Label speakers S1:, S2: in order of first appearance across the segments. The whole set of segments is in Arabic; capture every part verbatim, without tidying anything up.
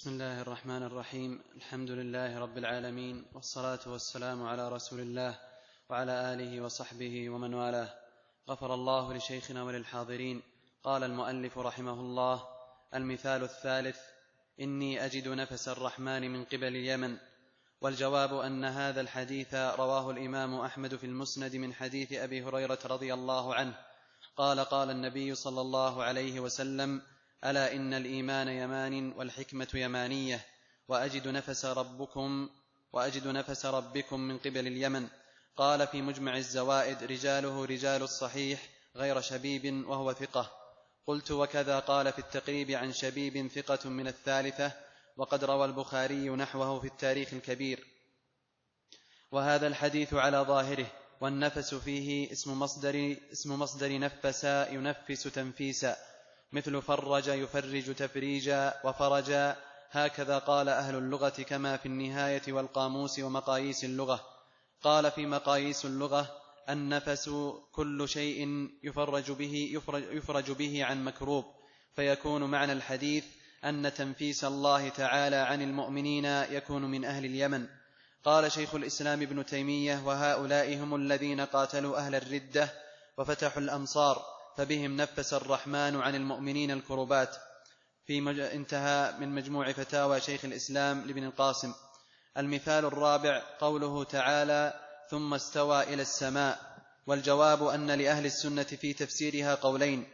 S1: بسم الله الرحمن الرحيم. الحمد لله رب العالمين، والصلاة والسلام على رسول الله وعلى آله وصحبه ومن والاه. غفر الله لشيخنا وللحاضرين. قال المؤلف رحمه الله: المثال الثالث: إني أجد نفس الرحمن من قبل اليمن. والجواب أن هذا الحديث رواه الإمام أحمد في المسند من حديث أبي هريرة رضي الله عنه قال: قال النبي صلى الله عليه وسلم: ألا إن الإيمان يمان والحكمة يمانية، وأجد نفس ربكم وأجد نفس ربكم من قبل اليمن. قال في مجمع الزوائد: رجاله رجال الصحيح غير شبيب وهو ثقة. قلت: وكذا قال في التقريب عن شبيب ثقة من الثالثة، وقد روى البخاري نحوه في التاريخ الكبير. وهذا الحديث على ظاهره، والنفس فيه اسم مصدر, اسم مصدر نفس ينفس تنفيسا، مثل فرج يفرج تفريجا وفرجا، هكذا قال أهل اللغة، كما في النهاية والقاموس ومقاييس اللغة. قال في مقاييس اللغة: النفس كل شيء يفرج به, يفرج, يفرج به عن مكروب، فيكون معنى الحديث أن تنفيس الله تعالى عن المؤمنين يكون من أهل اليمن. قال شيخ الإسلام ابن تيمية: وهؤلاء هم الذين قاتلوا أهل الردة وفتحوا الأمصار، فبهم نفس الرحمن عن المؤمنين الكربات. في مج... انتهى من مجموع فتاوى شيخ الإسلام لابن القاسم. المثال الرابع: قوله تعالى: ثم استوى إلى السماء. والجواب أن لأهل السنة في تفسيرها قولين: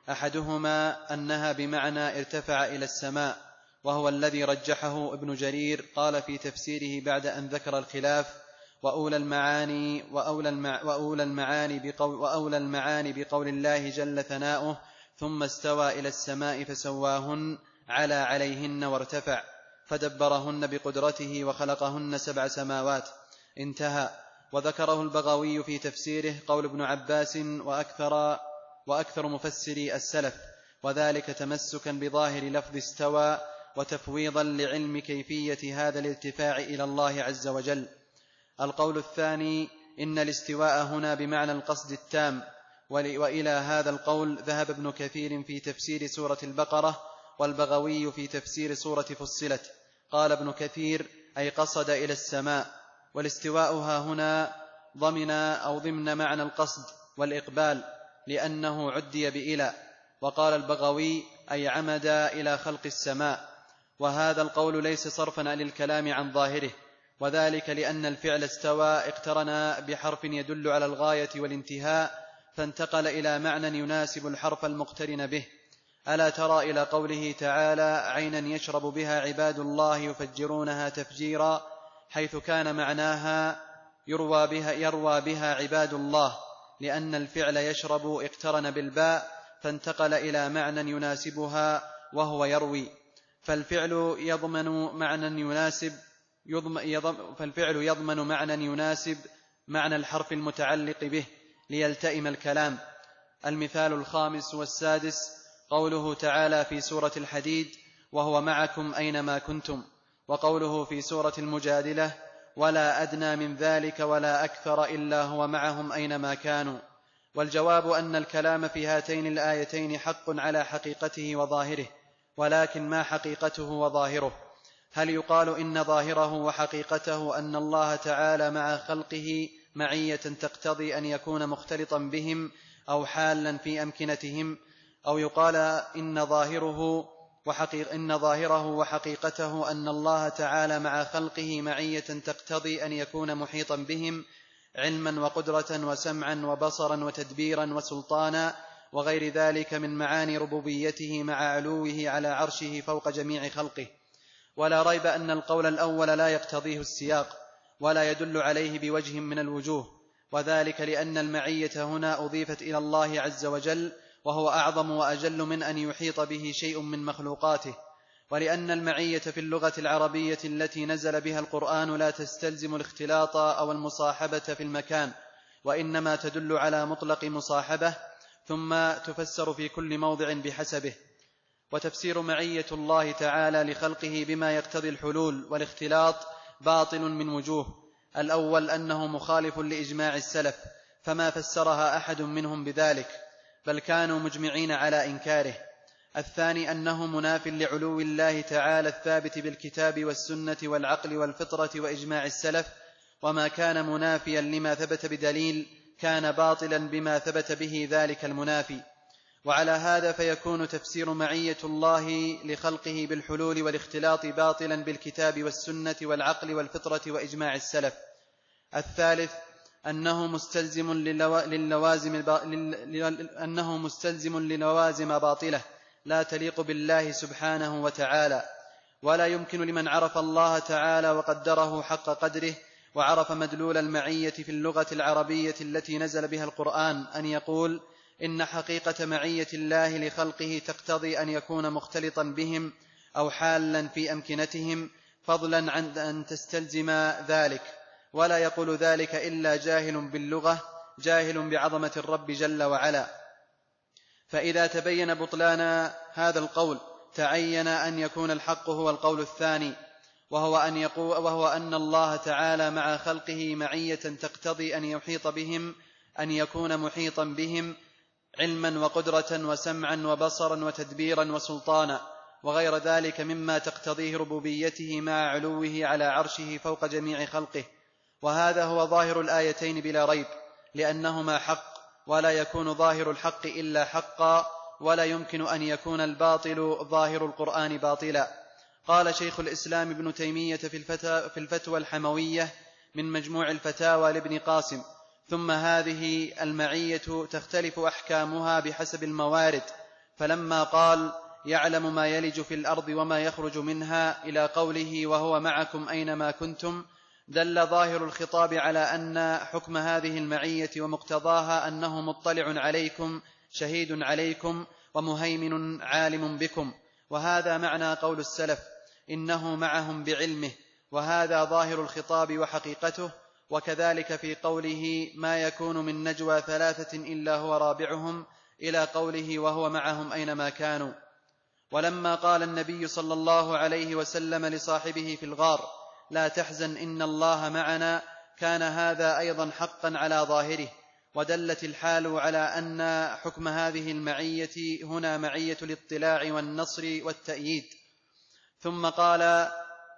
S1: أحدهما أنها بمعنى ارتفع إلى السماء، وهو الذي رجحه ابن جرير. قال في تفسيره بعد أن ذكر الخلاف: وأولى المعاني, وأولى المع... وأولى المعاني, بقول... وأولى المعاني بقول الله جل ثناؤه: ثم استوى إلى السماء فسواهن على عليهن وارتفع، فدبرهن بقدرته وخلقهن سبع سماوات. انتهى. وذكره البغوي في تفسيره قول ابن عباس وأكثر, وأكثر مفسري السلف، وذلك تمسكا بظاهر لفظ استوى وتفويضا لعلم كيفية هذا الارتفاع إلى الله عز وجل. القول الثاني: إن الاستواء هنا بمعنى القصد التام، وإلى هذا القول ذهب ابن كثير في تفسير سورة البقرة، والبغوي في تفسير سورة فصلت. قال ابن كثير: أي قصد إلى السماء. والاستواء ها هنا ضمن أو ضمن معنى القصد والإقبال، لأنه عدي بإلى. وقال البغوي: أي عمد إلى خلق السماء. وهذا القول ليس صرفا للكلام عن ظاهره، وذلك لأن الفعل استوى اقترن بحرف يدل على الغاية والانتهاء، فانتقل إلى معنى يناسب الحرف المقترن به. ألا ترى إلى قوله تعالى: عينا يشرب بها عباد الله يفجرونها تفجيرا، حيث كان معناها يروى بها, يروى بها عباد الله، لأن الفعل يشرب اقترن بالباء، فانتقل إلى معنى يناسبها وهو يروي. فالفعل يضمن معنى يناسب يضم فالفعل يضمن معنى يناسب معنى الحرف المتعلق به ليلتئم الكلام. المثال الخامس والسادس: قوله تعالى في سورة الحديد: وهو معكم أينما كنتم. وقوله في سورة المجادلة: ولا أدنى من ذلك ولا أكثر إلا هو معهم أينما كانوا. والجواب أن الكلام في هاتين الآيتين حق على حقيقته وظاهره، ولكن ما حقيقته وظاهره؟ هل يقال إن ظاهره وحقيقته أن الله تعالى مع خلقه معية تقتضي أن يكون مختلطا بهم أو حالا في أمكنتهم، أو يقال إن ظاهره وحقيق إن ظاهره وحقيقته أن الله تعالى مع خلقه معية تقتضي أن يكون محيطا بهم علما وقدرة وسمعا وبصرا وتدبيرا وسلطانا وغير ذلك من معاني ربوبيته مع علوه على عرشه فوق جميع خلقه؟ ولا ريب أن القول الأول لا يقتضيه السياق، ولا يدل عليه بوجه من الوجوه، وذلك لأن المعية هنا أضيفت إلى الله عز وجل، وهو أعظم وأجل من أن يحيط به شيء من مخلوقاته. ولأن المعية في اللغة العربية التي نزل بها القرآن لا تستلزم الاختلاط أو المصاحبة في المكان، وإنما تدل على مطلق مصاحبة، ثم تفسر في كل موضع بحسبه. وتفسير معية الله تعالى لخلقه بما يقتضي الحلول والاختلاط باطل من وجوه: الأول أنه مخالف لإجماع السلف، فما فسرها أحد منهم بذلك، بل كانوا مجمعين على إنكاره. الثاني أنه مناف لعلو الله تعالى الثابت بالكتاب والسنة والعقل والفطرة وإجماع السلف، وما كان منافيا لما ثبت بدليل كان باطلا بما ثبت به ذلك المنافي. وعلى هذا فيكون تفسير معية الله لخلقه بالحلول والاختلاط باطلا بالكتاب والسنة والعقل والفطرة وإجماع السلف. الثالث أنه مستلزم للوازم أنه مستلزم للوازم باطلة لا تليق بالله سبحانه وتعالى، ولا يمكن لمن عرف الله تعالى وقدره حق قدره وعرف مدلول المعية في اللغة العربية التي نزل بها القرآن أن يقول إن حقيقة معية الله لخلقه تقتضي أن يكون مختلطا بهم أو حالا في أمكنتهم، فضلا عن أن تستلزم ذلك، ولا يقول ذلك إلا جاهل باللغة جاهل بعظمة الرب جل وعلا. فإذا تبين بطلان هذا القول تعين أن يكون الحق هو القول الثاني، وهو أن, يقول وهو أن الله تعالى مع خلقه معية تقتضي أن يحيط بهم، أن يكون محيطا بهم علما وقدرة وسمعا وبصرا وتدبيرا وسلطانا وغير ذلك مما تقتضيه ربوبيته مع علوه على عرشه فوق جميع خلقه. وهذا هو ظاهر الآيتين بلا ريب، لأنهما حق، ولا يكون ظاهر الحق إلا حقا، ولا يمكن أن يكون الباطل ظاهر القرآن باطلا. قال شيخ الإسلام ابن تيمية في الفتوى الحموية من مجموع الفتاوى لابن قاسم: ثم هذه المعية تختلف أحكامها بحسب الموارد، فلما قال يعلم ما يلج في الأرض وما يخرج منها إلى قوله وهو معكم أينما كنتم، دل ظاهر الخطاب على أن حكم هذه المعية ومقتضاها أنه مطلع عليكم شهيد عليكم ومهيمن عالم بكم، وهذا معنى قول السلف إنه معهم بعلمه، وهذا ظاهر الخطاب وحقيقته. وكذلك في قوله ما يكون من نجوى ثلاثة إلا هو رابعهم إلى قوله وهو معهم أينما كانوا. ولما قال النبي صلى الله عليه وسلم لصاحبه في الغار لا تحزن إن الله معنا، كان هذا أيضا حقا على ظاهره، ودلت الحال على أن حكم هذه المعية هنا معية الاطلاع والنصر والتأييد. ثم قال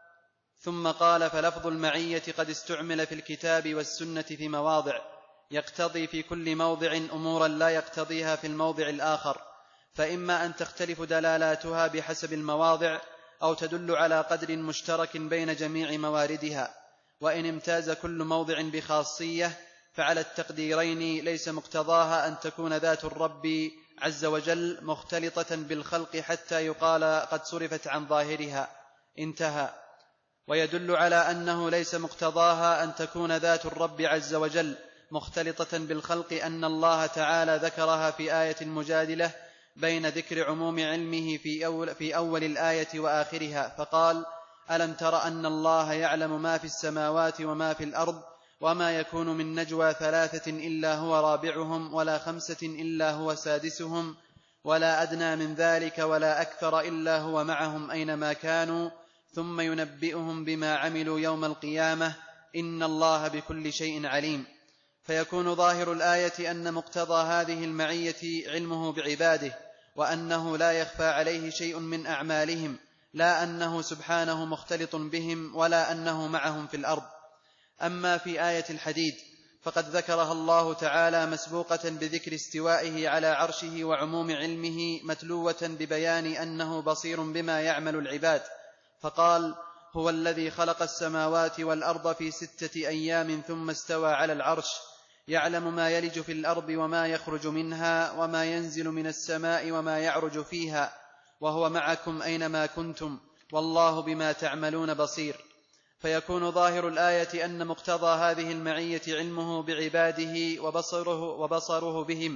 S1: ثم قال فلفظ المعية قد استعمل في الكتاب والسنة في مواضع يقتضي في كل موضع أمورا لا يقتضيها في الموضع الآخر، فإما أن تختلف دلالاتها بحسب المواضع أو تدل على قدر مشترك بين جميع مواردها. وإن امتاز كل موضع بخاصية فعلى التقديرين ليس مقتضاها أن تكون ذات الرب عز وجل مختلطة بالخلق حتى يقال قد صرفت عن ظاهرها، انتهى. ويدل على أنه ليس مقتضاها أن تكون ذات الرب عز وجل مختلطة بالخلق أن الله تعالى ذكرها في آية مجادلة بين ذكر عموم علمه في أول, في أول الآية وآخرها، فقال ألم تر أن الله يعلم ما في السماوات وما في الأرض وما يكون من نجوى ثلاثة إلا هو رابعهم ولا خمسة إلا هو سادسهم ولا أدنى من ذلك ولا أكثر إلا هو معهم أينما كانوا ثم ينبئهم بما عملوا يوم القيامة إن الله بكل شيء عليم. فيكون ظاهر الآية أن مقتضى هذه المعية علمه بعباده، وأنه لا يخفى عليه شيء من أعمالهم، لا أنه سبحانه مختلط بهم ولا أنه معهم في الأرض. أما في آية الحديد فقد ذكرها الله تعالى مسبوقة بذكر استوائه على عرشه وعموم علمه متلوة ببيان أنه بصير بما يعمل العباد، فقال هو الذي خلق السماوات والأرض في ستة أيام ثم استوى على العرش يعلم ما يلج في الأرض وما يخرج منها وما ينزل من السماء وما يعرج فيها وهو معكم أينما كنتم والله بما تعملون بصير. فيكون ظاهر الآية أن مقتضى هذه المعية علمه بعباده وبصره, وبصره بهم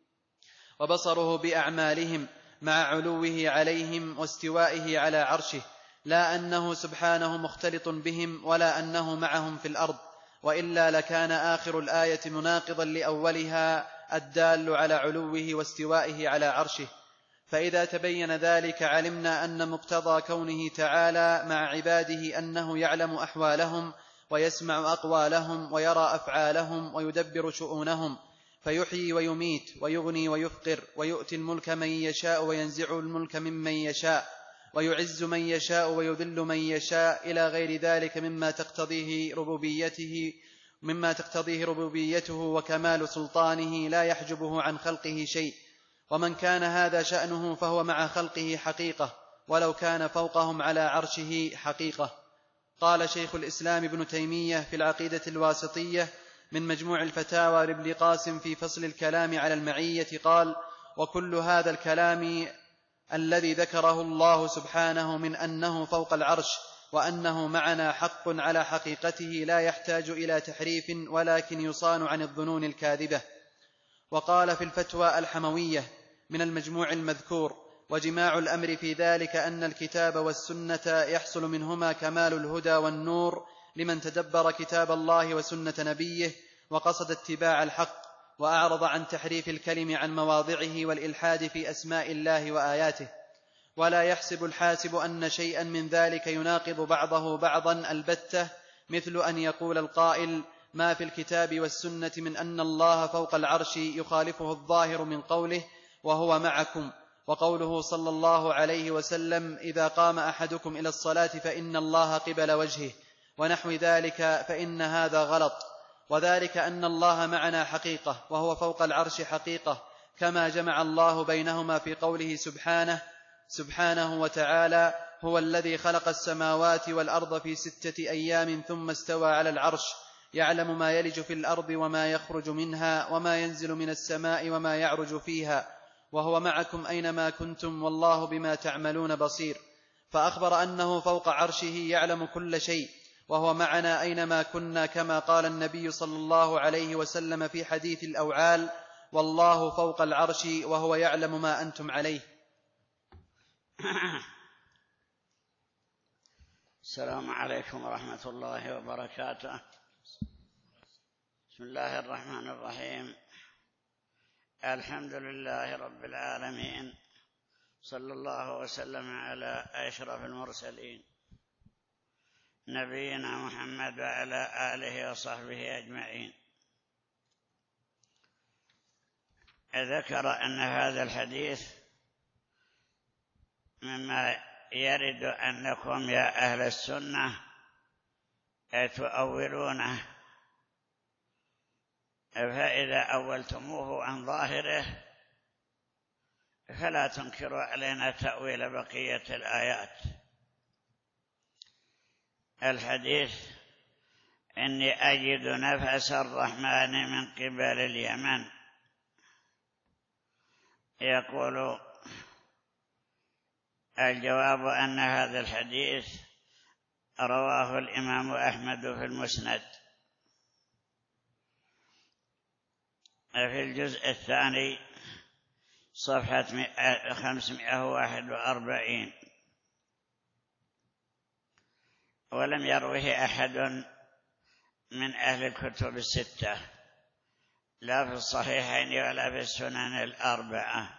S1: وبصره بأعمالهم مع علوه عليهم واستوائه على عرشه، لا أنه سبحانه مختلط بهم ولا أنه معهم في الأرض، وإلا لكان آخر الآية مناقضا لأولها الدال على علوه واستوائه على عرشه. فإذا تبين ذلك علمنا أن مقتضى كونه تعالى مع عباده أنه يعلم أحوالهم ويسمع أقوالهم ويرى أفعالهم ويدبر شؤونهم، فيحيي ويميت ويغني ويفقر ويؤتي الملك من يشاء وينزع الملك ممن يشاء ويعز من يشاء ويذل من يشاء إلى غير ذلك مما تقتضيه ربوبيته مما تقتضيه ربوبيته وكمال سلطانه لا يحجبه عن خلقه شيء. ومن كان هذا شأنه فهو مع خلقه حقيقة ولو كان فوقهم على عرشه حقيقة. قال شيخ الإسلام ابن تيمية في العقيدة الواسطية من مجموع الفتاوى لابن قاسم في فصل الكلام على المعية قال: وكل هذا الكلام الذي ذكره الله سبحانه من أنه فوق العرش وأنه معنا حق على حقيقته لا يحتاج إلى تحريف ولكن يصان عن الظنون الكاذبة. وقال في الفتوى الحموية من المجموع المذكور: وجماع الأمر في ذلك أن الكتاب والسنة يحصل منهما كمال الهدى والنور لمن تدبر كتاب الله وسنة نبيه وقصد اتباع الحق وأعرض عن تحريف الكلم عن مواضعه والإلحاد في أسماء الله وآياته. ولا يحسب الحاسب أن شيئا من ذلك يناقض بعضه بعضا البتة، مثل أن يقول القائل: ما في الكتاب والسنة من أن الله فوق العرش يخالفه الظاهر من قوله وهو معكم، وقوله صلى الله عليه وسلم: إذا قام أحدكم إلى الصلاة فإن الله قبل وجهه، ونحو ذلك، فإن هذا غلط. وذلك أن الله معنا حقيقة وهو فوق العرش حقيقة، كما جمع الله بينهما في قوله سبحانه سبحانه وتعالى: هو الذي خلق السماوات والأرض في ستة أيام ثم استوى على العرش يعلم ما يلج في الأرض وما يخرج منها وما ينزل من السماء وما يعرج فيها وهو معكم أينما كنتم والله بما تعملون بصير. فأخبر أنه فوق عرشه يعلم كل شيء وهو معنا أينما كنا، كما قال النبي صلى الله عليه وسلم في حديث الأوعال: والله فوق العرش وهو يعلم ما أنتم عليه.
S2: السلام عليكم ورحمة الله وبركاته. بسم الله الرحمن الرحيم. الحمد لله رب العالمين، صلى الله وسلم على أشرف المرسلين نبينا محمد وعلى آله وصحبه أجمعين. ذكر أن هذا الحديث مما يرد أنكم يا أهل السنة تؤولونه، فإذا أولتموه عن ظاهره فلا تنكروا علينا تأويل بقية الآيات. الحديث: إني أجد نفس الرحمن من قبل اليمن، يقول الجواب أن هذا الحديث رواه الإمام أحمد في المسند في الجزء الثاني صفحة خمسمائة وواحد وأربعين، ولم يروه أحد من أهل الكتب الستة، لا في الصحيحين ولا في السنن الأربعة.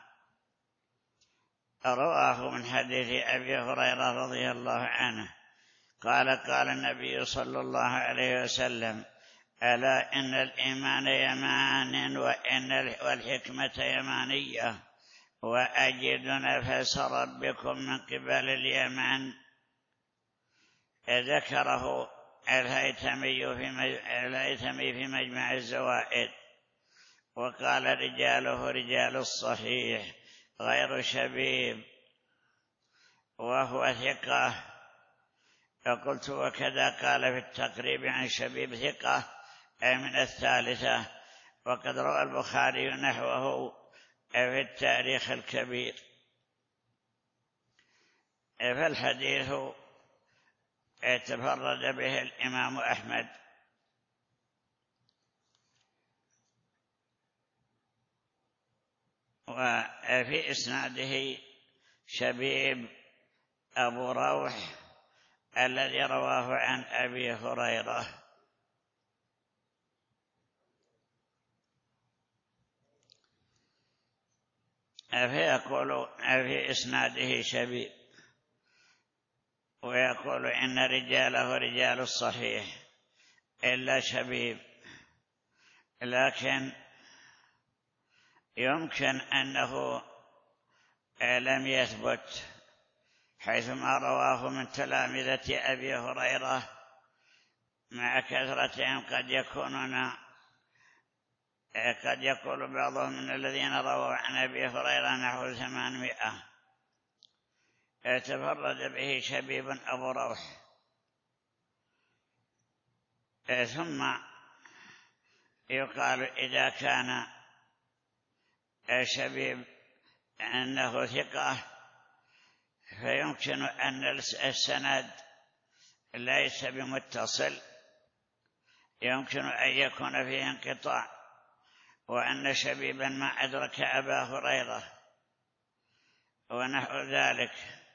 S2: رواه من حديث أبي هريرة رضي الله عنه قال: قال النبي صلى الله عليه وسلم: ألا إن الإيمان يمان وإن والحكمة يمانية، وأجد نفس ربكم من قبل اليمن. ذكره الهيثمي في الهيثمي في مجمع الزوائد، وقال: رجاله رجال الصحيح غير شبيب، وهو ثقة. فقلت: وكذا قال في التقريب عن شبيب ثقة، أي من الثالثة. وقد روى البخاري نحوه في التاريخ الكبير. فالحديث تفرد به الإمام أحمد. وفي إسناده شبيب أبو روح الذي رواه عن أبي هريرة. فيقول في إسناده شبيب، ويقول: إن رجاله رجال الصحيح إلا شبيب. لكن يمكن أنه لم يثبت، حيثما رواه من تلامذة أبي هريرة مع كثرتهم قد يكونون قد يقول بعضهم من الذين رووا عن أبي هريرة نحو ثمانمائة، تفرد به شبيب أبو روح. ثم يقال إذا كان شبيب أنه ثقة فيمكن أن السند ليس بمتصل، يمكن أن يكون فيه انقطاع، وأن شبيبا ما أدرك أبا هريرة ونحو ذلك.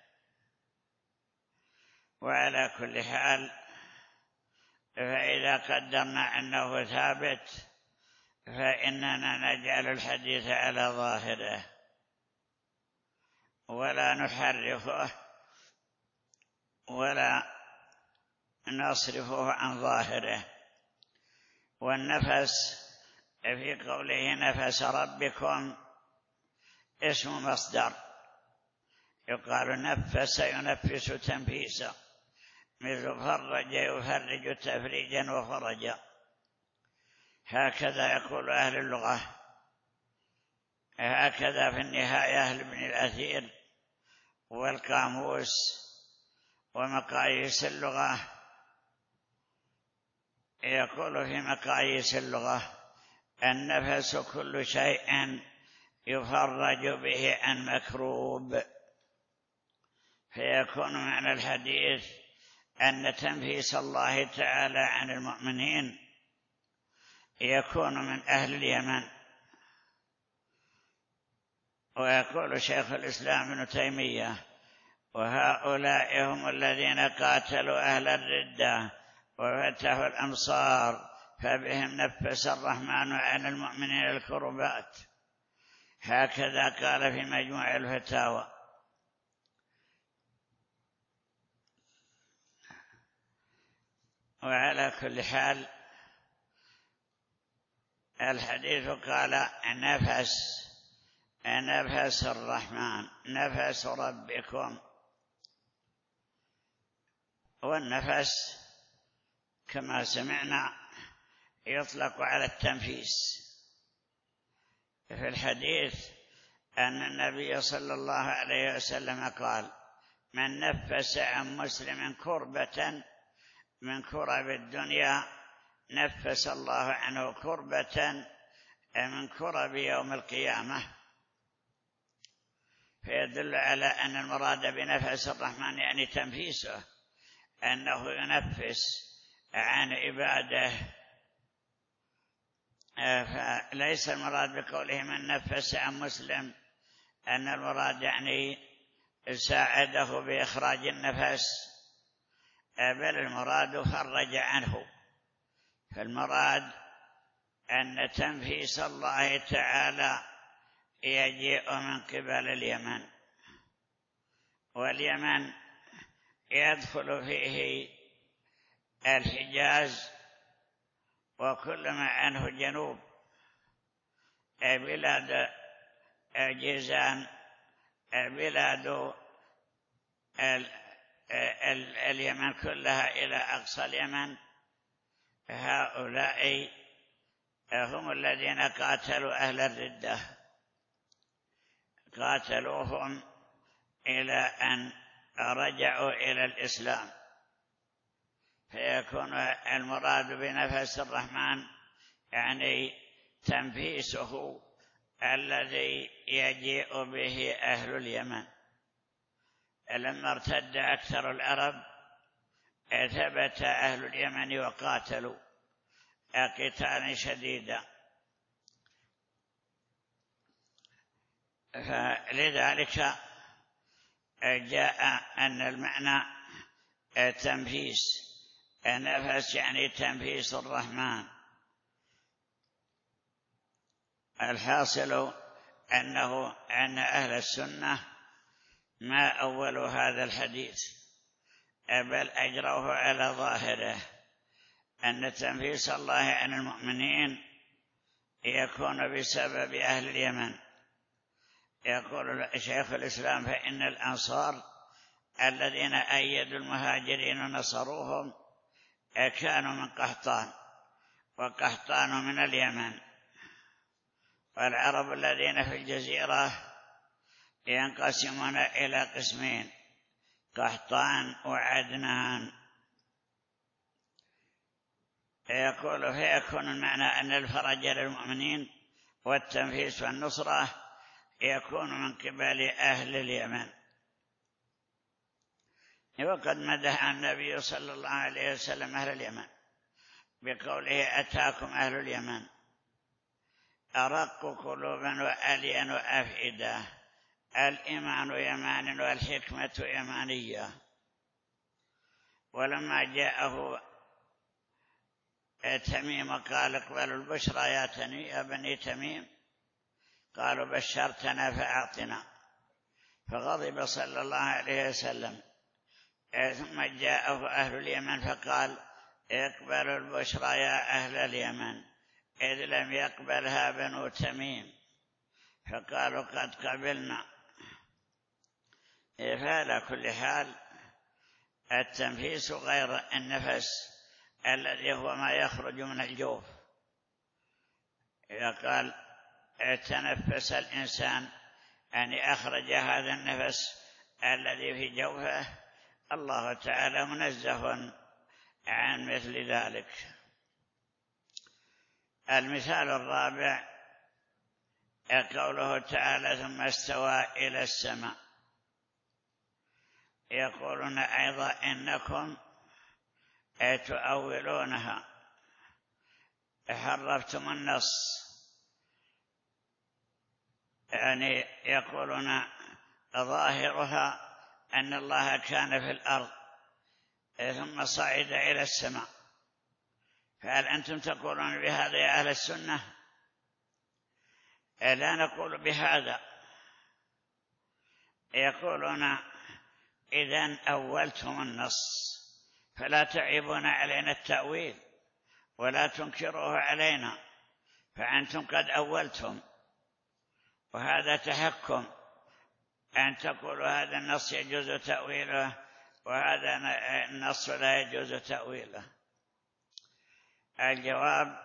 S2: وعلى كل حال فإذا قدرنا أنه ثابت فإننا نجعل الحديث على ظاهره ولا نحرفه ولا نصرفه عن ظاهره. والنفس في قوله نفس ربكم اسم مصدر، يقال نفس ينفس تنفيسا، مثل فرج يفرج تفريجا وفرجا، هكذا يقول أهل اللغة، هكذا في النهاية لابن الأثير والقاموس ومقاييس اللغة. يقول في مقاييس اللغة النفس كل شيء يفرج به عن مكروب، فيكون معنى الحديث أن تنفيس الله تعالى عن المؤمنين يكون من أهل اليمن. ويقول شيخ الإسلام ابن تيمية وهؤلاء هم الذين قاتلوا أهل الردة وفتحوا الأمصار فبهم نفس الرحمن عن المؤمنين الكربات، هكذا قال في مجموع الفتاوى. وعلى كل حال الحديث قال نفس نفس الرحمن نفس ربكم. والنفس كما سمعنا يطلق على التنفيس. في الحديث أن النبي صلى الله عليه وسلم قال من نفس عن مسلم كربة من كرب الدنيا نفس الله عنه كربة من كرب يوم القيامة. فيدل على أن المراد بنفس الرحمن يعني تنفيسه، أنه ينفس عن عباده. فليس المراد بقوله من نفس عن مسلم أن المراد يعني ساعده بإخراج النفس، بل المراد فرج عنه. فالمراد أن تنفيس الله تعالى يجيء من قبل اليمن، واليمن يدخل فيه الحجاز وكل ما عنه جنوب، بلاد جيزان، بلاد اليمن كلها إلى أقصى اليمن. هؤلاء هم الذين قاتلوا أهل الردة، قاتلوهم إلى أن رجعوا إلى الإسلام. فيكون المراد بنفس الرحمن يعني تنفيسه الذي يجيء به أهل اليمن. لما ارتد أكثر العرب ثبت أهل اليمن وقاتلوا قتالا شديدا، فلذلك جاء أن المعنى تنفيس النفس يعني تنفيس الرحمن. الحاصل أنه أن أهل السنة ما أولوا هذا الحديث بل أجروه على ظاهره، أن تنفيس الله عن المؤمنين يكون بسبب أهل اليمن. يقول شيخ الإسلام: فإن الأنصار الذين أيدوا المهاجرين ونصروهم كانوا من قحطان، وقحطان من اليمن. والعرب الذين في الجزيرة ينقسمون إلى قسمين: قحطان وعدنان. يقول: فيكون المعنى أن الفرج للمؤمنين والتنفيس والنصرة يكون من قبل أهل اليمن. وقد مدح النبي صلى الله عليه وسلم أهل اليمن بقوله: أتاكم أهل اليمن أرق قلوبا وألين وأفئدة، الإيمان يمان والحكمة يمانية. ولما جاءه تميم قال: اقبلوا البشرى يا تني يا بني تميم، قالوا: بشرتنا فأعطنا، فغضب صلى الله عليه وسلم. ثم جاءه أهل اليمن فقال: اقبلوا البشرى يا أهل اليمن، إذ لم يقبلها بنو تميم، فقالوا: قد قبلنا. فعلى كل حال التنفيس غير النفس الذي هو ما يخرج من الجوف. إذا قال تنفس الإنسان يعني أخرج هذا النفس الذي في جوفه، الله تعالى منزه عن مثل ذلك. المثال الرابع قوله تعالى: ثم استوى إلى السماء. يقولون أيضا إنكم تؤولونها، حرفتم النص، يعني يقولون ظاهرها أن الله كان في الأرض ثم صعد إلى السماء. فهل أنتم تقولون بهذا يا أهل السنة؟ لا نقول بهذا. يقولون: إذن أولتم النص فلا تعيبون علينا التأويل ولا تنكروه علينا، فأنتم قد أولتم، وهذا تحكم أن تقولوا هذا النص يجوز تأويله وهذا النص لا يجوز تأويله. الجواب: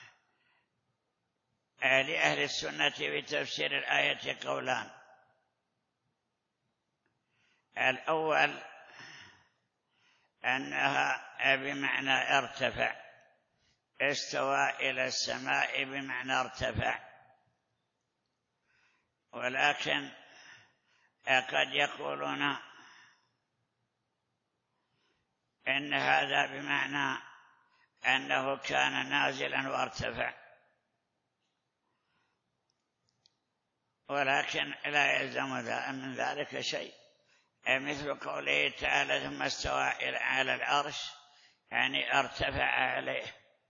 S2: لأهل السنة في تفسير الآية قولان: الأول أنها بمعنى ارتفع، استوى إلى السماء بمعنى ارتفع، ولكن قد يقولون إن هذا بمعنى أنه كان نازلا وارتفع، ولكن لا يلزم من ذلك شيء، مثل قوله تعالى: ثم استوى على العرش، يعني ارتفع عليه،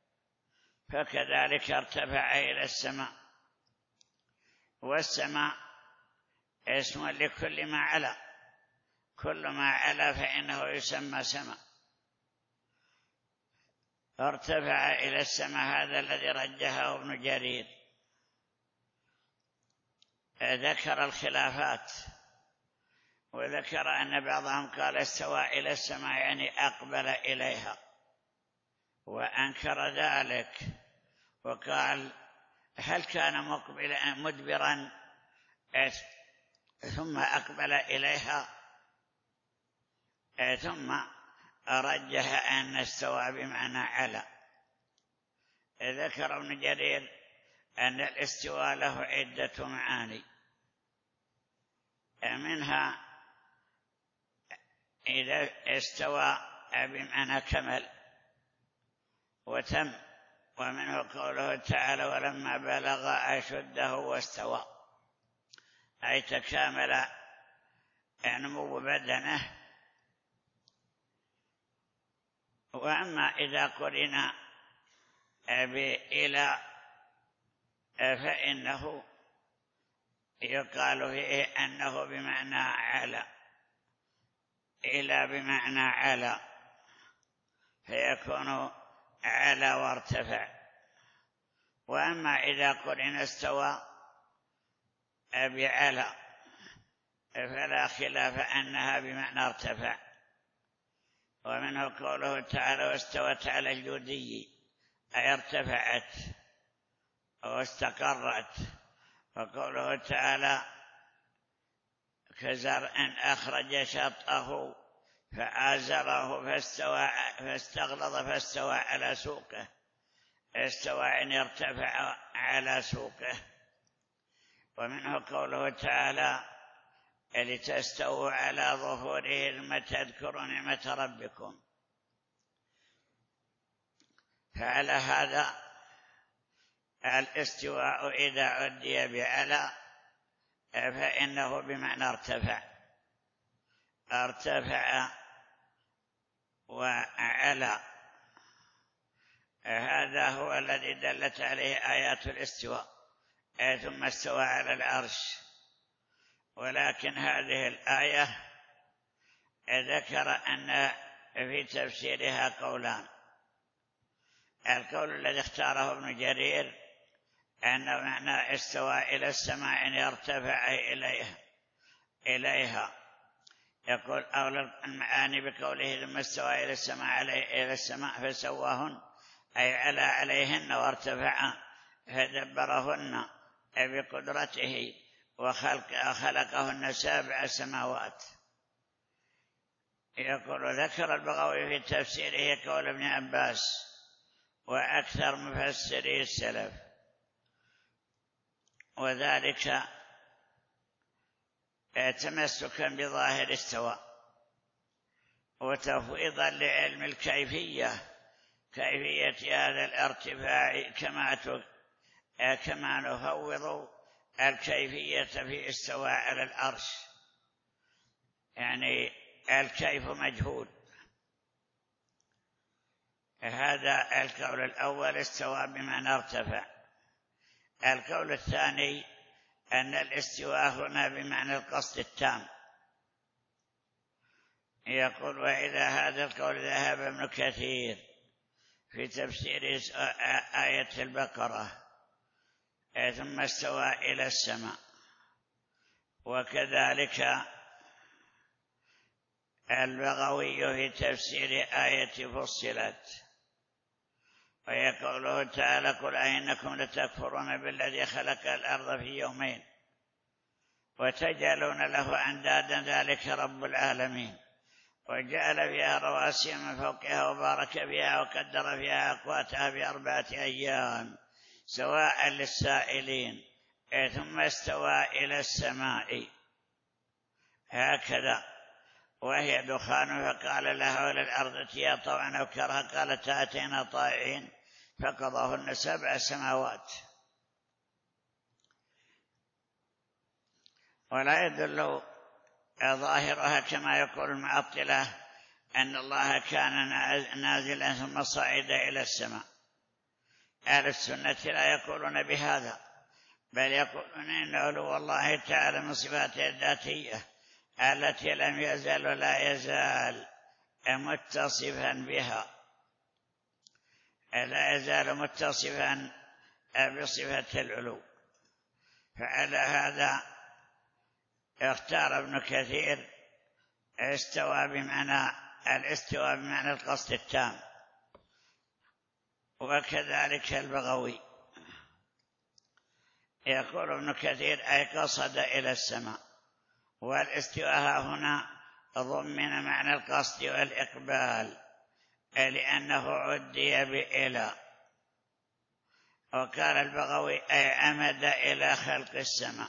S2: فكذلك ارتفع إلى السماء. والسماء اسم لكل ما علا، كل ما علا فإنه يسمى سماء. ارتفع إلى السماء، هذا الذي رجحه ابن جرير. ذكر الخلافات، وذكر أن بعضهم قال استوى إلى السماء يعني أقبل إليها، وأنكر ذلك وقال: هل كان مقبلا مدبرا ثم أقبل إليها؟ ثم رجح أن استوى بمعنى على. ذكر ابن جرير أن الاستواء له عدة معاني، منها إذا استوى بمعنى كمل وتم، ومنه قوله تعالى: ولما بلغ أشده واستوى، أي تكامل نمو بدنه. وأما إذا قرنا بإلى فإنه يقال فيه أنه بمعنى على، إلى بمعنى على، فيكون على وارتفع. وأما إذا قرن استوى بعلى فلا خلاف أنها بمعنى ارتفع. ومنه قوله تعالى واستوت على الجودي أي ارتفعت واستقرت. وقوله تعالى كزرع أخرج شطأه فآزره فاستوى فاستغلظ فاستوى على سوقه. استوى أن يرتفع على سوقه. ومنه قوله تعالى لتستووا على ظهوره ثم تذكروا نعمة ربكم. فعلى هذا الاستواء إذا عدي بعلى فإنه بمعنى ارتفع ارتفع وعلى. هذا هو الذي دلت عليه آيات الاستواء ثم استوى على العرش. ولكن هذه الآية ذكر أن في تفسيرها قولان. القول الذي اختاره ابن جرير أنه معنى استوى إلى السماء أن يرتفع إليها إليها يقول أولى المعاني بقوله ثم استوى إلى السماء إلى السماء فسواهن أي على عليهن وارتفع فدبرهن بقدرته وخلق خلقهن سبع سماوات. يقول ذكر البغوي في تفسيره قول ابن عباس وأكثر مفسري السلف، وذلك تمسكا بظاهر استوى وتفويضا لعلم الكيفية كيفية هذا الارتفاع كما كما نفوض الكيفية في استوى على العرش. يعني الكيف مجهول. هذا القول الأول استوى بمعنى ارتفع. القول الثاني أن الاستواء هنا بمعنى القصد التام. يقول وإلى هذا القول ذهب ابن كثير في تفسير آية البقرة ثم استوى إلى السماء. وكذلك البغوي في تفسير آية فصلت ويقوله تعالى قل أئنكم لتكفرون بالذي خلق الأرض في يومين وتجعلون له أندادا ذلك رب العالمين وجعل فيها رواسي من فوقها وبارك فيها وقدر فيها أقواتها بأربعة أيام سواء للسائلين ثم استوى إلى السماء هكذا وهي دخان فقال لها وللأرض ائتيا طوعا أو كرها قالت أتينا طائعين فقضاهن سبع سماوات. ولا يدل ظاهرها كما يقول المعطلة أن الله كان نازلا ثم صعد إلى السماء. أهل السنة لا يقولون بهذا بل يقولون إن علو الله تعالى من صفاته الذاتية التي لم يزل ولا يزال متصفا بها لا يزال متصفا بصفة العلو. فعلى هذا اختار ابن كثير استوى بمعنى الاستواء بمعنى القصد التام. وكذلك البغوي يقول ابن كثير أي قصد إلى السماء. والاستواء هنا ضمن معنى القصد والإقبال لأنه عدي بإلى. وقال البغوي أي عمد إلى خلق السماء.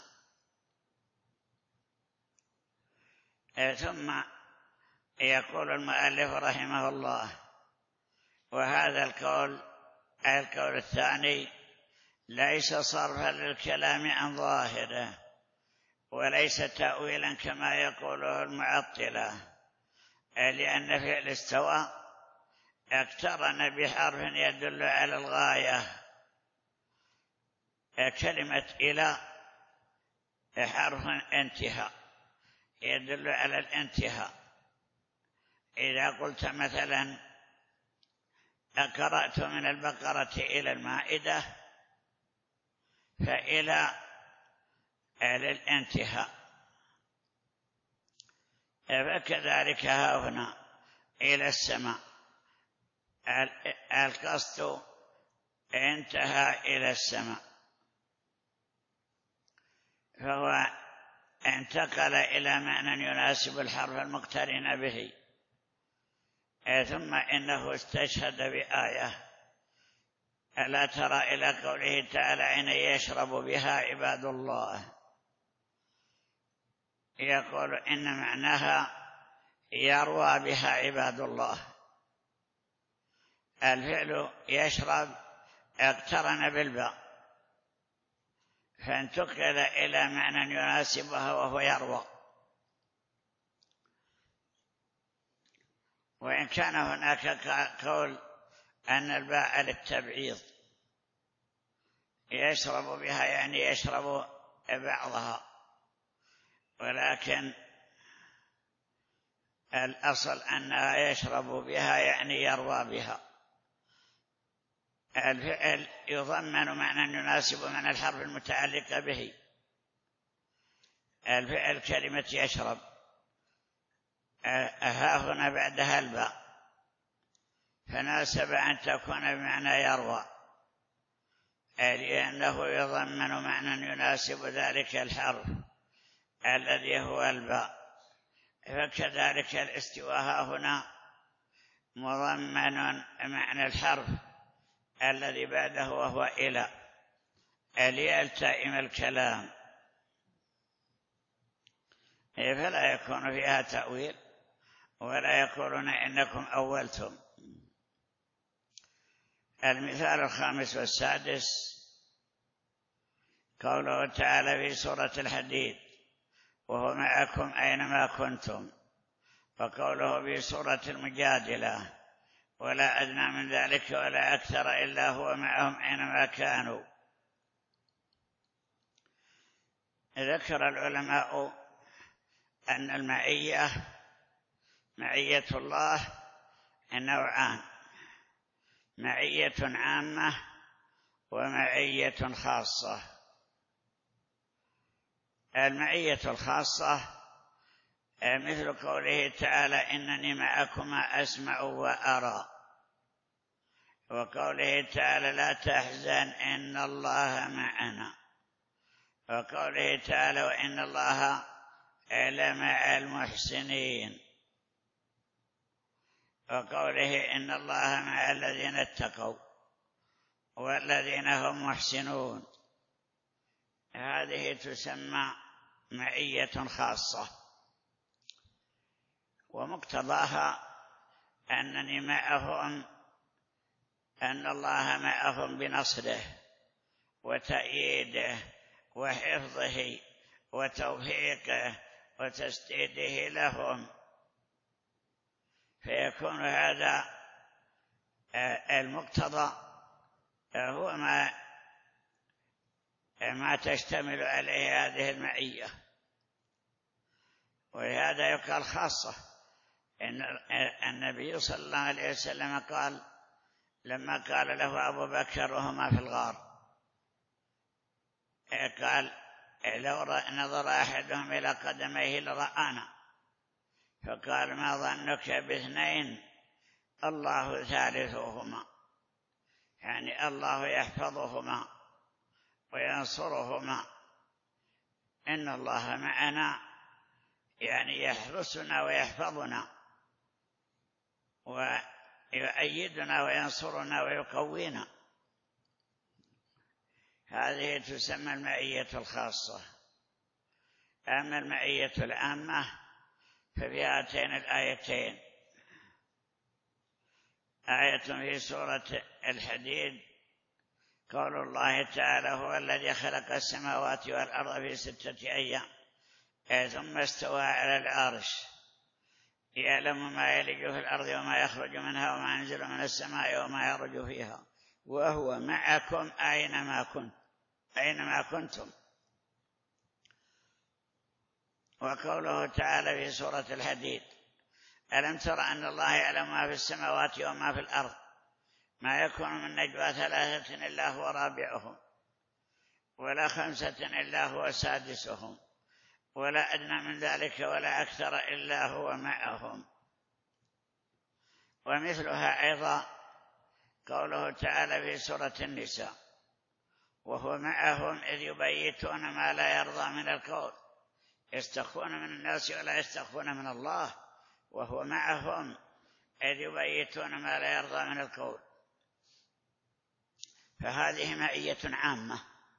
S2: ثم يقول المؤلف رحمه الله وهذا القول أي القول الثاني ليس صرفا للكلام عن ظاهره وليس تأويلا كما يقوله المعطلة لأن فعل استوى اقترن بحرف يدل على الغاية. كلمة إلى حرف انتهاء يدل على الانتهاء. إذا قلت مثلا قرأت من البقرة إلى المائدة فإلى الانتهاء. فكذلك ها هنا إلى السماء، القصد انتهى إلى السماء، فهو انتقل إلى معنى يناسب الحرف المقترن به. ثم إنه استشهد بآية: ألا ترى إلى قوله تعالى: عين يشرب بها عباد الله. يقول إن معناها يروى بها عباد الله. الفعل يشرب اقترن بالباء، فانتقل إلى معنى يناسبها وهو يروى. وإن كان هناك قول أن الباء للتبعيض، يشرب بها يعني يشرب بعضها، ولكن الأصل أنها يشرب بها يعني يروى بها. الفعل يضمن معنى يناسب معنى الحرف المتعلق به. الفعل كلمة يشرب ها هنا بعدها الباء، فناسب أن تكون بمعنى يروى، لأنه يضمن معنى يناسب ذلك الحرف الذي هو الباء. فكذلك الاستواء ها هنا مضمن معنى الحرف الذي بعده وهو إلى، ليلتئم الكلام، فلا يكون فيها تأويل ولا يقولون إنكم أولتم. المثال الخامس والسادس قوله تعالى في سورة الحديد: وهو معكم أينما كنتم، وقوله في سورة المجادلة: ولا أدنى من ذلك ولا أكثر إلا هو معهم أينما كانوا. ذكر العلماء أن المعية معية الله نوعان: معية عامة ومعية خاصة. المعية الخاصة مثل قوله تعالى: إنني معكما أسمع وأرى، وقوله تعالى: لا تحزن إن الله معنا، وقوله تعالى: وإن الله لمع المحسنين، وقوله: إن الله مع الذين اتقوا والذين هم محسنون. هذه تسمى معية خاصة، ومقتضاها أنني معهم، أن الله معهم بنصره وتأييده وحفظه وتوفيقه وتسديده لهم، فيكون هذا المقتضى هو ما ما تشتمل عليه هذه المعية. ولهذا يقال خاصة. إن النبي صلى الله عليه وسلم قال لما قال له أبو بكر وهما في الغار، قال: لو نظر أحدهم إلى قدميه لرآنا. فقال: ما ظنك باثنين الله ثالثهما، يعني الله يحفظهما وينصرهما. إن الله معنا يعني يحرسنا ويحفظنا ويؤيدنا وينصرنا ويقوينا. هذه تسمى المعية الخاصة. أما المعية العامة ففي هاتين الآيتين: آية في سورة الحديد قول الله تعالى: هو الذي خلق السماوات والأرض في ستة أيام ثم استوى على العرش يعلم ما يلج في الأرض وما يخرج منها وما ينزل من السماء وما يرج فيها وهو معكم أينما كنتم أينما كنتم. وقوله تعالى في سورة الحديد: ألم تر أن الله يعلم ما في السماوات وما في الأرض ما يكون من نجوى ثلاثة إلا هو رابعهم ولا خمسة إلا هو سادسهم، ولا أدنى من ذلك ولا أكثر إلا هو معهم. ومثلها أيضا قوله تعالى في سورة النساء: وهو معهم إذ يبيتون ما لا يرضى من القول يستخفون من الناس ولا يستخفون من الله، وهو معهم إذ يبيتون ما لا يرضى من القول. فهذه معية عامة،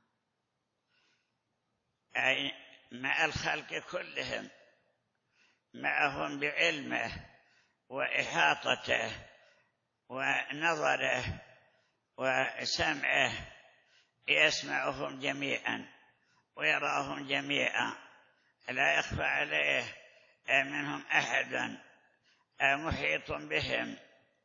S2: أي مع الخلق كلهم، معهم بعلمه وإحاطته ونظره وسمعه، يسمعهم جميعا ويراهم جميعا، لا يخفى عليه منهم أحد، محيط بهم،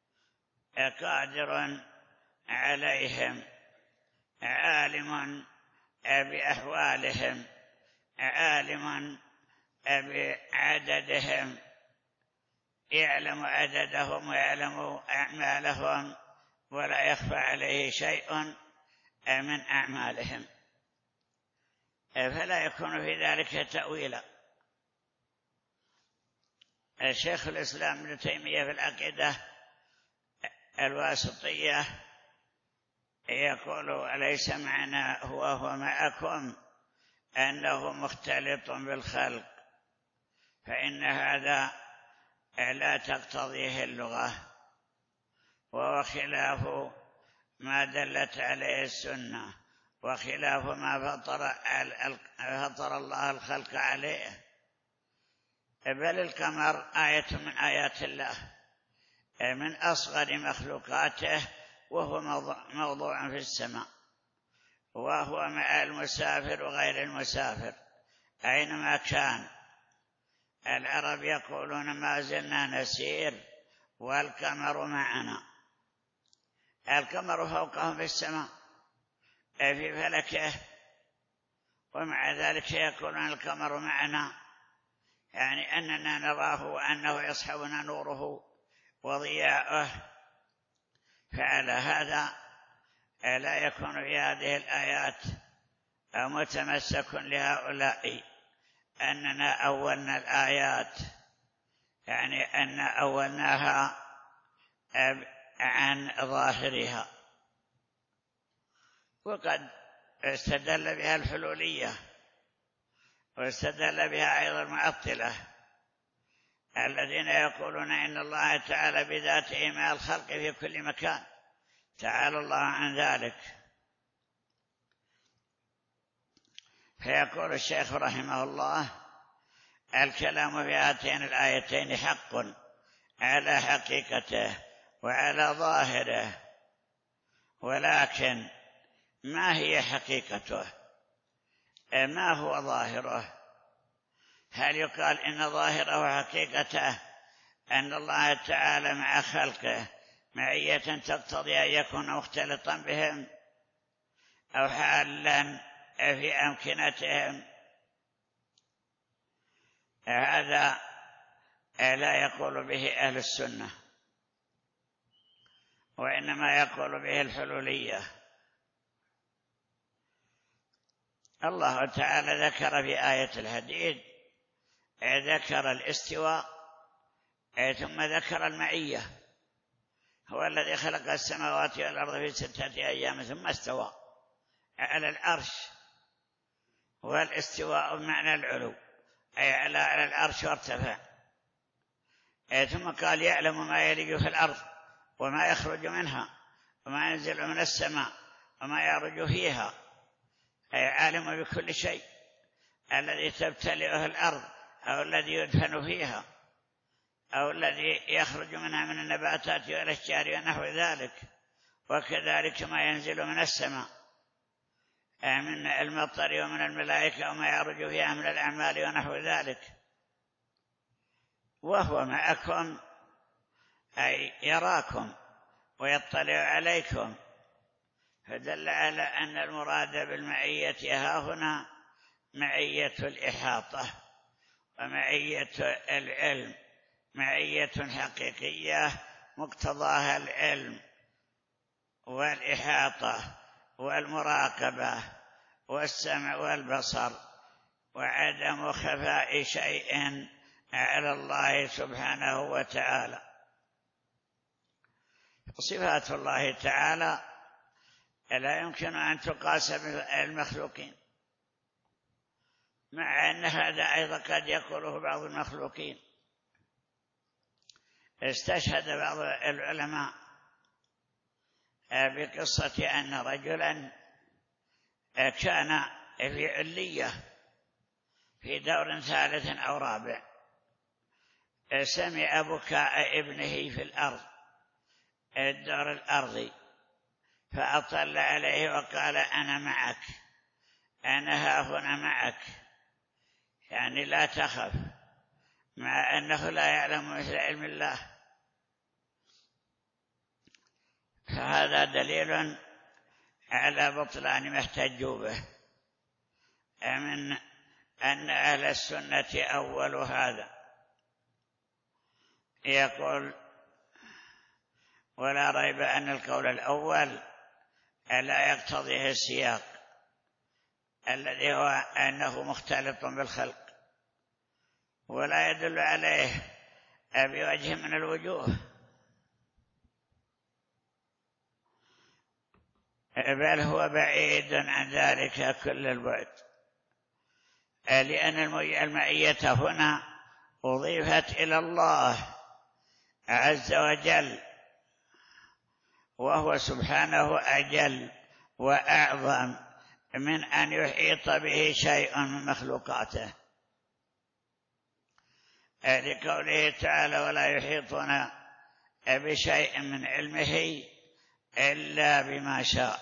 S2: قادر عليهم، عالم بأحوالهم، عالم بعددهم، يعلم عددهم ويعلم أعمالهم، ولا يخفى عليه شيء من أعمالهم، فلا يكون في ذلك تأويلا. الشيخ الإسلام ابن تيمية في العقيدة الواسطية يقول: أليس معنى هو هو معكم أنه مختلط بالخلق، فإن هذا لا تقتضيه اللغة، وهو خلاف ما دلت عليه السنة، وخلاف ما فطر, فطر الله الخلق عليه. بل القمر آية من آيات الله، من أصغر مخلوقاته، وهو موضوع في السماء، وهو مع المسافر وغير المسافر أينما كان. العرب يقولون: ما زلنا نسير والقمر معنا. القمر فوقهم في السماء في فلكه، ومع ذلك يقولون: القمر معنا، يعني أننا نراه وأنه يصحبنا نوره وضياءه. فعلى هذا لا يكون في هذه الآيات متمسك لهؤلاء أننا أولنا الآيات، يعني أن أولناها عن ظاهرها. وقد استدل بها الحلولية، واستدل بها أيضا المعطلة الذين يقولون إن الله تعالى بذاته مع الخلق في كل مكان، تعالى الله عن ذلك. فيقول الشيخ رحمه الله: الكلام في هاتين الآيتين حق على حقيقته وعلى ظاهره، ولكن ما هي حقيقته؟ ما هو ظاهره؟ هل يقال إن ظاهره حقيقته أن الله تعالى مع خلقه معية تقتضي أن يكون مختلطا بهم، أو حالا في أمكنتهم؟ هذا لا يقول به أهل السنة، وإنما يقول به الحلولية. الله تعالى ذكر في آية الحديد، ذكر الاستواء ثم ذكر المعية. هو الذي خلق السماوات والأرض في ستة أيام ثم استوى على العرش. والاستواء بمعنى العلو، أي على العرش وارتفع. ثم قال: يعلم ما يلج في الأرض وما يخرج منها وما ينزل من السماء وما يعرج فيها، أي عالم بكل شيء، الذي تبتلعه الأرض أو الذي يدفن فيها أو الذي يخرج منها من النباتات والأشجار ونحو ذلك، وكذلك ما ينزل من السماء من المطر ومن الملائكة وما يعرج فيها من الأعمال ونحو ذلك. وهو معكم، أي يراكم ويطلع عليكم، فدل على أن المراد بالمعية ها هنا معية الإحاطة ومعية العلم، معية حقيقية مقتضاها العلم والإحاطة والمراقبة والسمع والبصر، وعدم خفاء شيء على الله سبحانه وتعالى. صفات الله تعالى لا يمكن أن تقاس بالمخلوقين، مع أن هذا أيضا قد يقوله بعض المخلوقين. استشهد بعض العلماء بقصة أن رجلا كان في علية في دور ثالث أو رابع، سمع بكاء ابنه في الأرض الدور الأرضي، فأطل عليه وقال: أنا معك، أنا ها هنا معك، يعني لا تخف، مع أنه لا يعلم مثل علم الله. فهذا دليل على بطلان ما احتجوا به، من أن أهل السنة أول هذا. يقول: ولا ريب أن القول الأول لا يقتضيه السياق الذي هو أنه مختلط بالخلق، ولا يدل عليه بوجه من الوجوه، بل هو بعيد عن ذلك كل البعد، لأن المعية هنا أضيفت إلى الله عز وجل، وهو سبحانه أجل وأعظم من أن يحيط به شيء من مخلوقاته، لقوله تعالى: ولا يحيطون بشيء من علمه إلا بما شاء،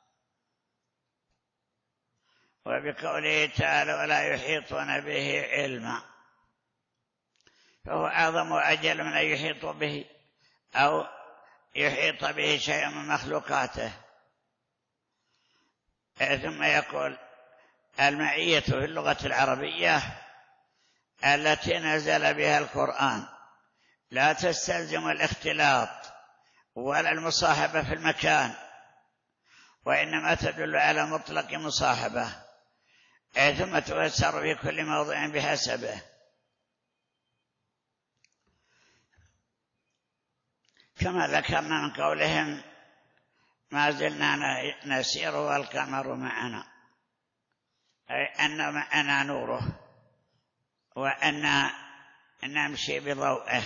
S2: وبقوله تعالى: ولا يحيطون به علما، فهو أعظم وأجل من أن يحيط به أو يحيط به شيء من مخلوقاته. ثم يقول: المعية في اللغة العربية التي نزل بها القرآن لا تستلزم الاختلاط ولا المصاحبة في المكان، وإنما تدل على مطلق مصاحبة، ثم تفسر في كل موضع بحسبه. كما ذكرنا من قولهم: ما زلنا نسير والقمر معنا، أي أن معنا نوره وأن نمشي بضوءه.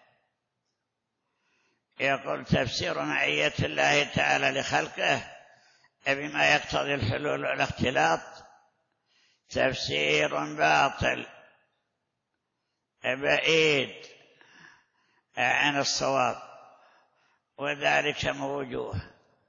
S2: يقول: تفسير معية الله تعالى لخلقه بما يقتضي الحلول والاختلاط تفسير باطل بعيد عن الصواب، وذلك من وجوه.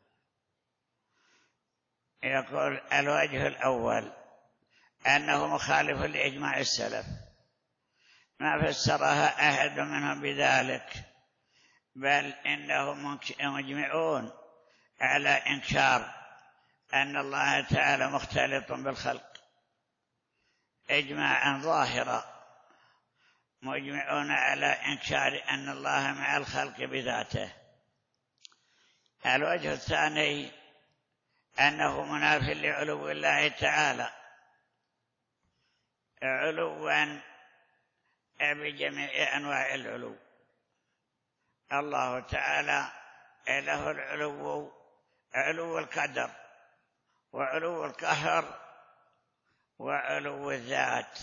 S2: يقول: الوجه الأول أنه مخالف لإجماع السلف، ما فسرها أحد منهم بذلك، بل إنهم مجمعون على إنكار أن الله تعالى مختلط بالخلق إجماعا ظاهرا، مجمعون على إنكار أن الله مع الخلق بذاته. الوجه الثاني أنه مناف لعلو الله تعالى، علوا بجميع أنواع العلو. الله تعالى له العلو، علو القدر وعلو القهر وعلو الذات.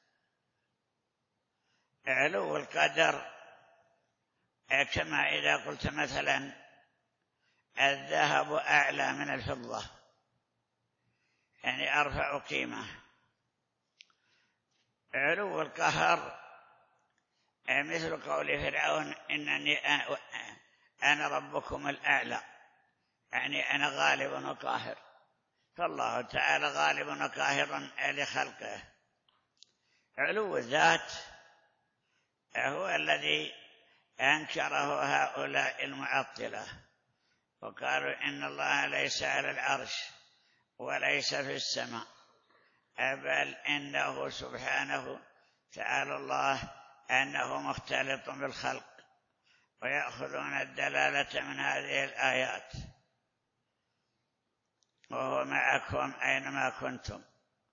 S2: علو القدر كما إذا قلت مثلا الذهب أعلى من الفضة، يعني أرفع قيمة. علو القهر مثل قول فرعون: إنني أنا ربكم الأعلى، يعني أنا غالب وقاهر. فالله تعالى غالب وقاهر لخلقه. علو الذات هو الذي أنكره هؤلاء المعطلة، وقالوا إن الله ليس على العرش وليس في السماء، بل إنه سبحانه تعالى الله أنه مختلط بالخلق، ويأخذون الدلالة من هذه الآيات. وهو معكم أينما كنتم.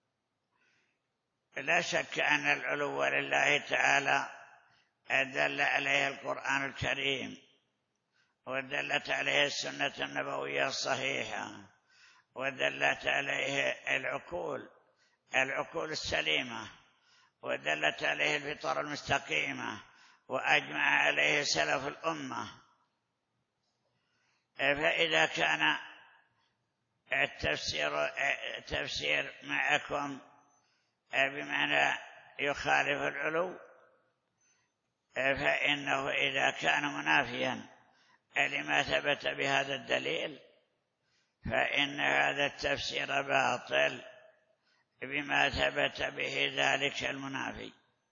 S2: لا شك أن العلو لله تعالى دل عليه القرآن الكريم، ودلت عليه السنة النبوية الصحيحة، ودلت عليه العقول العقول السليمة، ودلت عليه الفطر المستقيمة، وأجمع عليه سلف الأمة. فإذا كان التفسير تفسير معكم بمعنى يخالف العلو، فإنه إذا كان منافيا لما ثبت بهذا الدليل فإن هذا التفسير باطل بما ثبت به ذلك المنافي.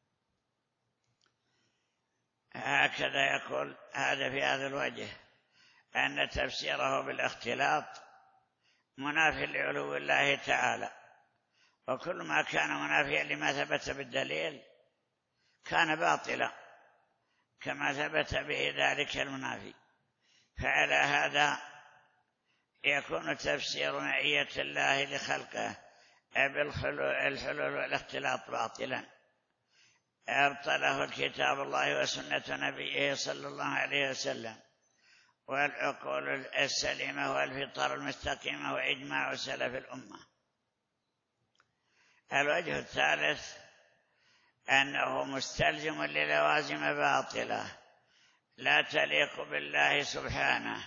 S2: هكذا يقول هذا في هذا الوجه، أن تفسيره بالاختلاط منافي لعلو الله تعالى، وكل ما كان منافيا لما ثبت بالدليل كان باطلا كما ثبت به ذلك المنافي. فعلى هذا يكون تفسير معية الله لخلقه بالحلول والاختلاط باطلا، أبطله كتاب الله وسنة نبيه صلى الله عليه وسلم، والعقول السليمة والفطر المستقيمة وإجماع سلف الأمة. الوجه الثالث أنه مستلزم للوازم باطلة لا تليق بالله سبحانه،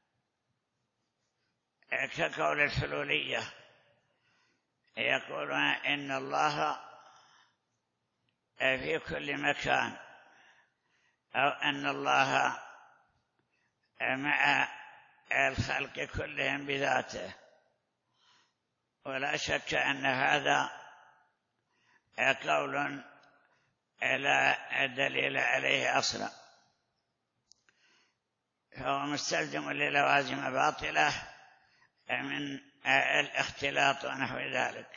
S2: كقول الحلولية يقولون إن الله في كل مكان، أو أن الله مع الخلق كلهم بذاته. ولا شك أن هذا قول لا دليل عليه أصلا، فهو مستلزم للوازم باطلة من الاختلاط ونحو ذلك.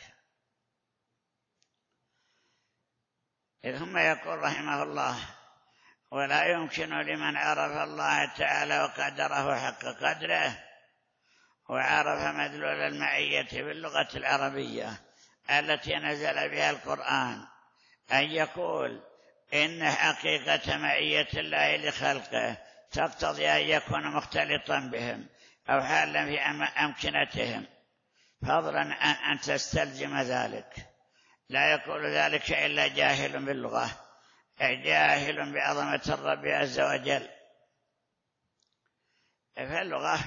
S2: ثم يقول رحمه الله: ولا يمكن لمن عرف الله تعالى وقدره حق قدره وعرف مدلول المعية باللغة العربية التي نزل بها القرآن أن يقول إن حقيقة معية الله لخلقه تقتضي أن يكون مختلطا بهم أو حالا في أمكنتهم، فضلا عن أن تستلزم ذلك. لا يقول ذلك إلا جاهل باللغة، جاهل بعظمة الرب عز وجل. فاللغة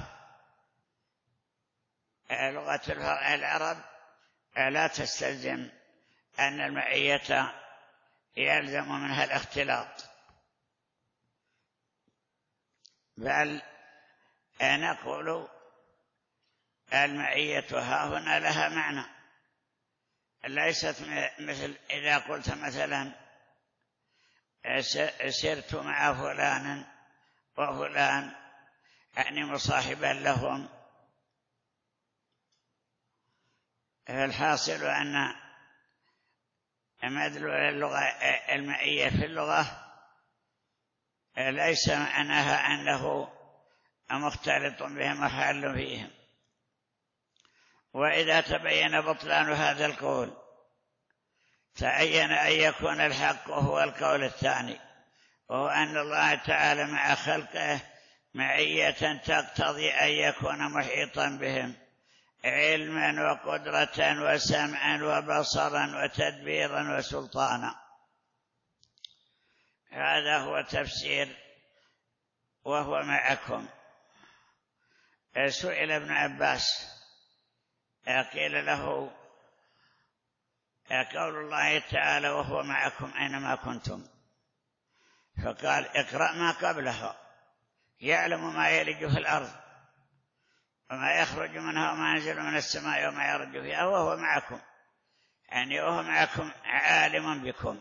S2: لغة العرب لا تستلزم أن المعية يلزم منها الاختلاط، بل نقول المعية ها هنا لها معنى، ليست مثل إذا قلت مثلا سرت مع فلان وفلان يعني مصاحبا لهم. الحاصل أن مدلول اللغة المعية في اللغة ليس معناها أنه مختلط بهم وحال فيهم. وإذا تبين بطلان هذا القول تعين أن يكون الحق هو القول الثاني، وهو أن الله تعالى مع خلقه معية تقتضي أن يكون محيطا بهم علما وقدرة وسمعا وبصرا وتدبيرا وسلطانا. هذا هو تفسير وهو معكم. سئل ابن عباس قيل له قول الله تعالى وهو معكم أينما كنتم، فقال اقرأ ما قبلها: يعلم ما يلج في الأرض وما يخرج منها وما ينزل من السماء وما يرج فيها وهو معكم، يعني وهو معكم عالم بكم.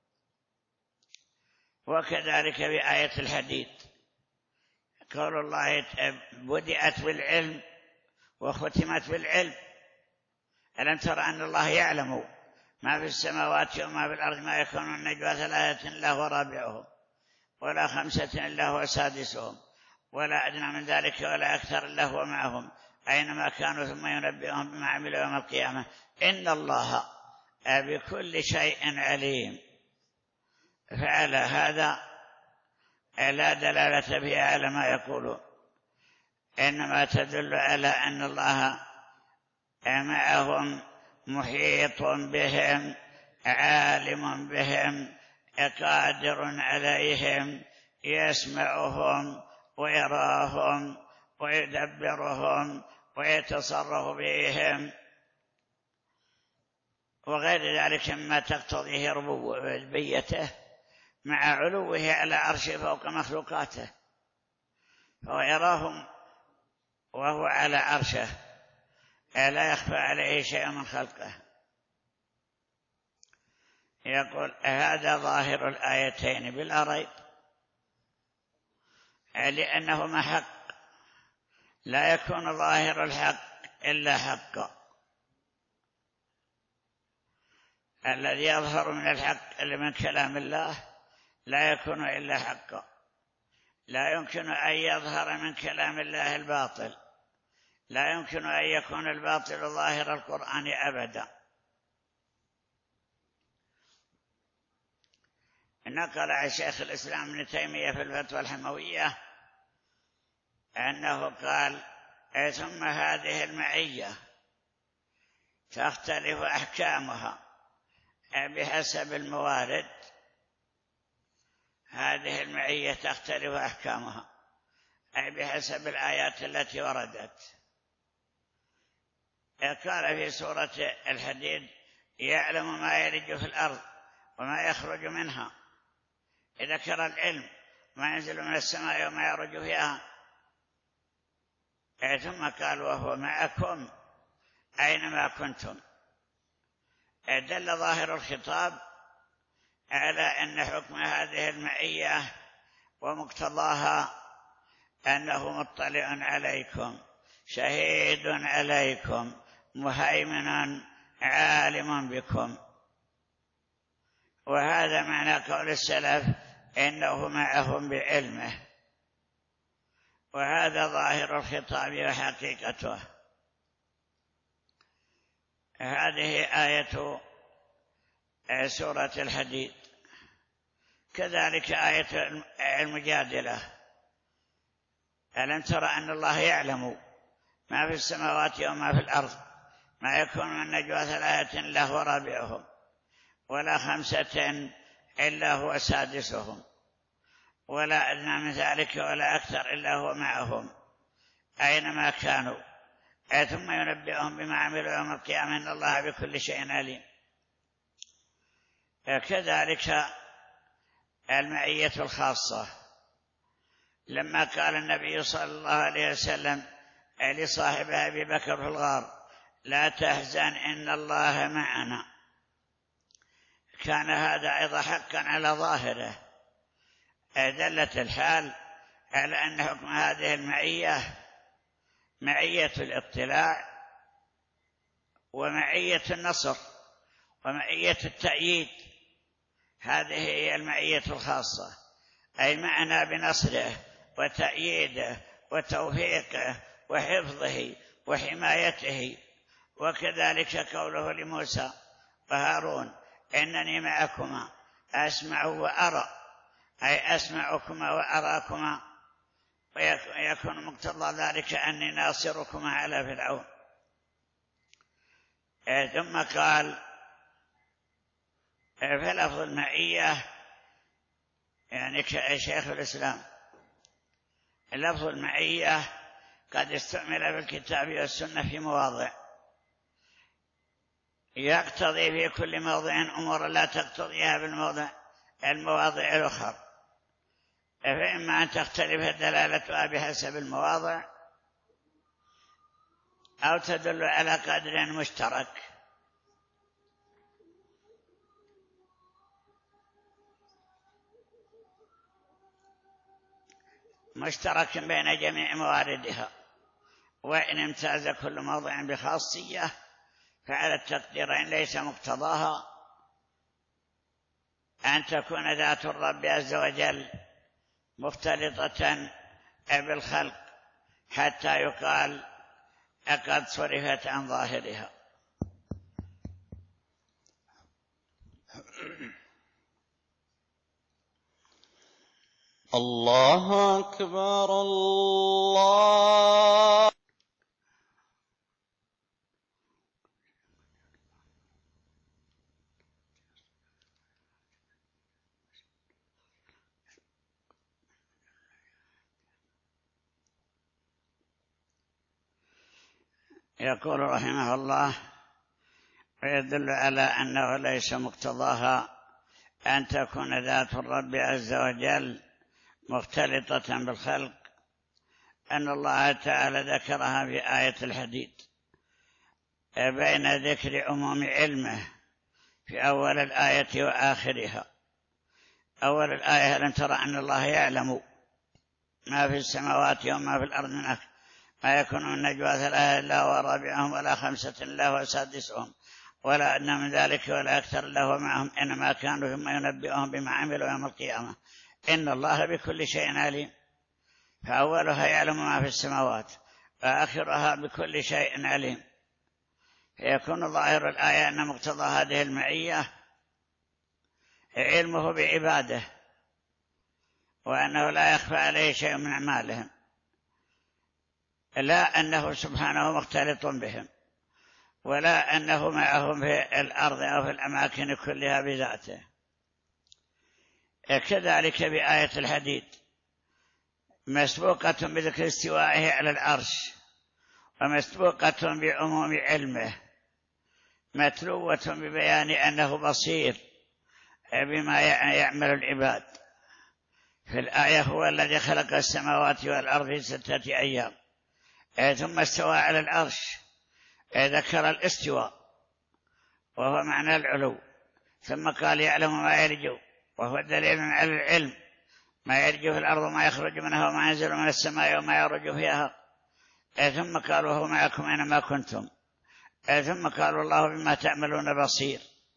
S2: وكذلك في آية الحديد قول الله بدأت بالعلم وختمت بالعلم: ألم تر أن الله يعلم ما في السماوات وما في الأرض ما يكون من نجوى ثلاثة إلا هو رابعهم ولا خمسة إلا هو سادسهم ولا أدنى من ذلك ولا أكثر إلا هو معهم أينما كانوا ثم ينبئهم بما عملوا يوم القيامة إن الله بكل شيء عليم. فعلى هذا لا دلالة فيها على ما يقولون، إنما تدل على أن الله معهم، محيط بهم، عالم بهم، قادر عليهم، يسمعهم ويراهم ويدبرهم ويتصرف بهم وغير ذلك مما تقتضيه ربوبيته مع علوه على عرشه فوق مخلوقاته، فهو يراهم وهو على عرشه لا يخفى عليه شيء من خلقه. يقول هذا ظاهر الآيتين بلا ريب، لأنهما حق، لا يكون ظاهر الحق إلا حقا. الذي يظهر من الحق اللي من كلام الله لا يكون إلا حقا، لا يمكن أن يظهر من كلام الله الباطل، لا يمكن أن يكون الباطل ظاهر القرآن أبدا. نقل عن شيخ الإسلام ابن تيمية في الفتوى الحموية أنه قال ثم هذه المعية تختلف أحكامها بحسب الموارد، هذه المعية تختلف أحكامها أي بحسب الآيات التي وردت. قال في سورة الحديد يعلم ما يلج في الأرض وما يخرج منها، ذكر العلم ما ينزل من السماء وما يعرج فيها، ثم قال وهو معكم أينما كنتم. دل ظاهر الخطاب على أن حكم هذه المعية ومقتضاها أنه مطلع عليكم، شهيد عليكم، مهيمن عالم بكم. وهذا معنى قول السلف إنه معهم بعلمه، وهذا ظاهر الخطاب وحقيقته. هذه آية سورة الحديد. كذلك آية المجادلة ألم تر أن الله يعلم ما في السماوات وما في الأرض ما يكون من نجوى ثلاثة إلا هو رابعهم ولا خمسة إلا هو سادسهم ولا أدنى من ذلك ولا أكثر إلا هو معهم أينما كانوا ثم ينبئهم بما عملوا يوم القيامة إن الله بكل شيء عليم. كذلك المعية الخاصة لما قال النبي صلى الله عليه وسلم لصاحبه أبي بكر في الغار لا تحزن إن الله معنا، كان هذا أيضا حقا على ظاهره. دلت الحال على أن حكم هذه المعية معية الاطلاع ومعية النصر ومعية التأييد، هذه هي المعية الخاصة، أي معنا بنصره وتأييده وتوفيقه وحفظه وحمايته. وكذلك قوله لموسى وهارون إنني معكما أسمع وأرى، أي أسمعكما وأراكما، ويكون مقتضى ذلك أني ناصركما على فرعون. ثم قال في لفظ المعية يعني شيخ الإسلام لفظ المعية قد استعمل في الكتاب والسنة في مواضع يقتضي في كل موضع أمور لا تقتضيها بالموضع المواضع الأخرى، فإما أن تختلف دلالتها بحسب المواضع أو تدل على قدر مشترك. مشترك بين جميع مواردها، وإن امتاز كل موضع بخاصية فعلى التقديرين ليس مقتضاها أن تكون ذات الرب عز وجل مختلطة بالخلق حتى يقال قد صرفت عن ظاهرها.
S1: الله أكبر الله.
S2: يقول رحمه الله: ويدل على أنه ليس مقتضاها أن تكون ذات الرب عز وجل مختلطة بالخلق أن الله تعالى ذكرها في آية الحديد بين ذكر عموم علمه في أول الآية وآخرها. أول الآية: ألم ترى أن الله يعلم ما في السماوات وما في الأرض من أكبر ما يكون من نجوى ثلاثة إلا هو رابعهم ولا خمسة إلا هو سادسهم ولا أدنى من ذلك ولا أكثر إلا هو معهم إنما كانوا ثم ينبئهم بما عملوا يوم القيامة إن الله بكل شيء عليم. فأولها يعلم ما في السماوات وآخرها بكل شيء عليم. فيكون ظاهر الآية أن مقتضى هذه المعية علمه بعباده وأنه لا يخفى عليه شيء من أعمالهم، لا أنه سبحانه مختلط بهم ولا أنه معهم في الأرض أو في الأماكن كلها بذاته. كذلك بآية الحديد مسبوقة بذكر استوائه على العرش ومسبوقة بعموم علمه متلوة ببيان أنه بصير بما يعمل العباد. في الآية: هو الذي خلق السماوات والأرض في ستة أيام ثم استوى على العرش، ذكر الاستواء وهو معنى العلو، ثم قال يعلم ما يرجو وهو دليل على العلم، ما يرجو في الأرض ما يخرج منها وما ينزل من السماء وما يرج فيها، ثم قال وهو معكم أينما كنتم، ثم قال الله بما تعملون بصير.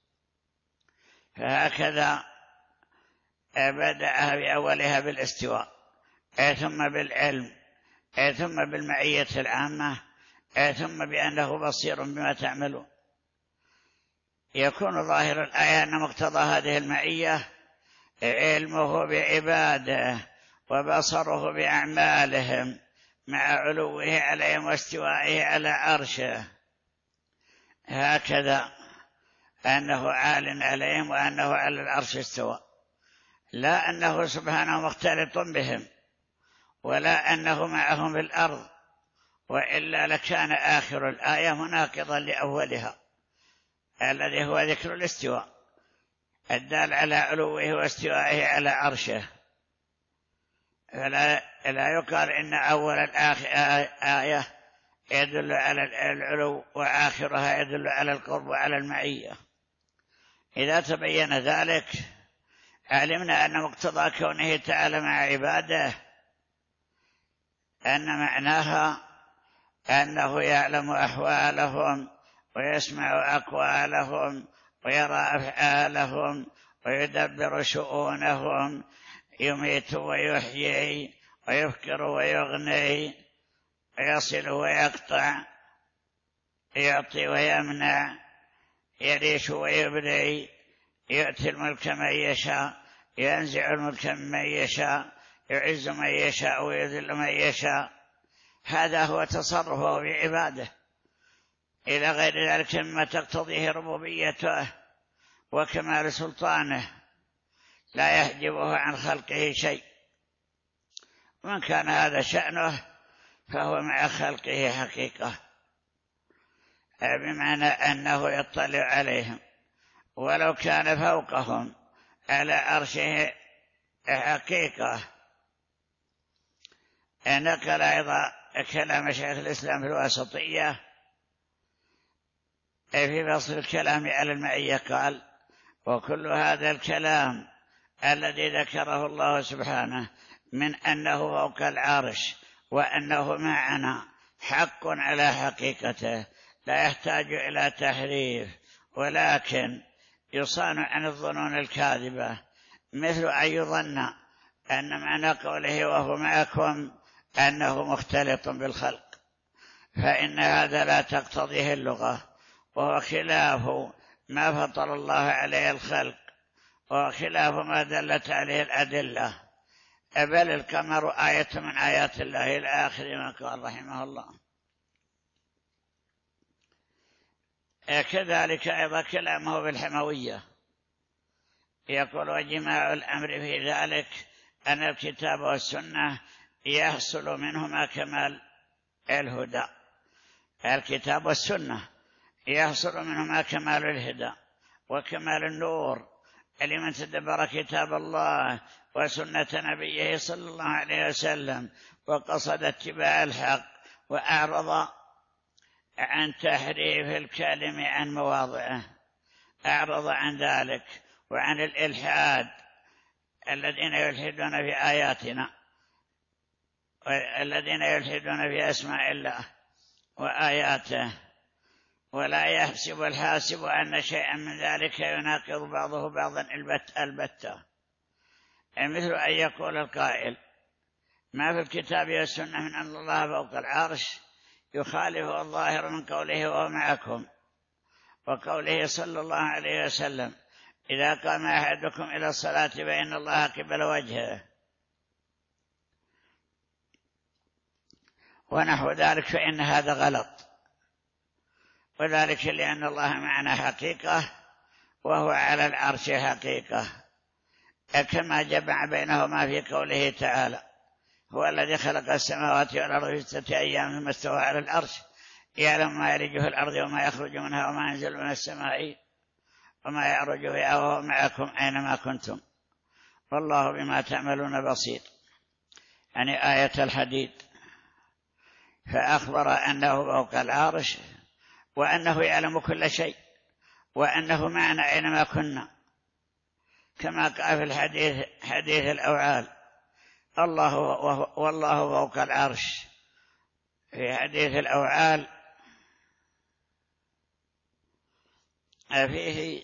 S2: فهكذا بدأها بأولها بالاستواء ثم بالعلم ثم بالمعية العامة ثم بأنه بصير بما تعملون. يكون ظاهر الآية أن مقتضى هذه المعية علمه بعباده وبصره بأعمالهم مع علوه عليهم واستوائه على عرشه، هكذا أنه عال عليهم وأنه على العرش استوى، لا أنه سبحانه مختلط بهم ولا أنه معهم في الأرض، وإلا لكان آخر الآية مناقضا لأولها الذي هو ذكر الاستواء الدال على علوه واستوائه على عرشه. فلا لا يقال إن أول الآية يدل على العلو وآخرها يدل على القرب وعلى المعية. إذا تبين ذلك علمنا أن مقتضى كونه تعالى مع عباده أن معناها أنه يعلم أحوالهم ويسمع أقوالهم ويرى أفعالهم ويدبر شؤونهم، يميت ويحيي ويفكر ويغني ويصل ويقطع، يعطي ويمنع، يريش ويبلي، يؤتي الملك من يشاء، ينزع الملك من يشاء، يعز من يشاء ويذل من يشاء. هذا هو تصرفه بعباده إلى غير ذلك مما تقتضيه ربوبيته وكمال سلطانه، لا يحجبه عن خلقه شيء. ومن كان هذا شأنه فهو مع خلقه حقيقة، بمعنى أنه يطلع عليهم ولو كان فوقهم على عرشه حقيقة. نقل أيضا كلام شيخ الإسلام في الواسطية في فصل الكلام على المعية، قال: وكل هذا الكلام الذي ذكره الله سبحانه من أنه فوق العرش وأنه معنا حق على حقيقته، لا يحتاج إلى تحريف، ولكن يصان عن الظنون الكاذبة، مثل أن يظن أن معنى قوله وهو معكم أنه مختلط بالخلق، فإن هذا لا تقتضيه اللغة، وهو خلاف ما فطر الله عليه الخلق، وخلاف ما دلت عليه الأدلة، بل القمر آية من آيات الله إلى آخر ما قال رحمه الله. كذلك أيضا كلامه بالحموية، يقول وجماع الأمر في ذلك أن الكتاب والسنة يحصل منهما كمال الهدى. الكتاب والسنة يحصل منهما كمال الهدى وكمال النور لمن تدبر كتاب الله وسنة نبيه صلى الله عليه وسلم وقصد اتباع الحق وأعرض عن تحريف الكلم عن مواضعه، أعرض عن ذلك وعن الإلحاد الذين يلحدون في آياتنا، الذين يلحدون في أسماء الله وآياته، ولا يحسب الحاسب أن شيئا من ذلك يناقض بعضه بعضا البتة، مثل أن يقول القائل ما في الكتاب والسنة من أن الله فوق العرش يخالف الظاهر من قوله وهو معكم، وقوله صلى الله عليه وسلم إذا قام أحدكم إلى الصلاة فإن الله قبل وجهه ونحو ذلك، فإن هذا غلط، وذلك لأن الله معنا حقيقة وهو على العرش حقيقة، كما جمع بينهما في قوله تعالى هو الذي خلق السماوات والأرض في ستة أيام ثم استوى على العرش يعلم ما يلج في الأرض وما يخرج منها وما ينزل من السماء وما يعرج فيها وهو معكم أينما كنتم والله بما تعملون بصير، يعني آية الحديد. فأخبر أنه فوق العرش وأنه يعلم كل شيء وأنه معنا أينما كنا، كما قال في الحديث حديث الأوعال الله والله فوق العرش. في حديث الأوعال فيه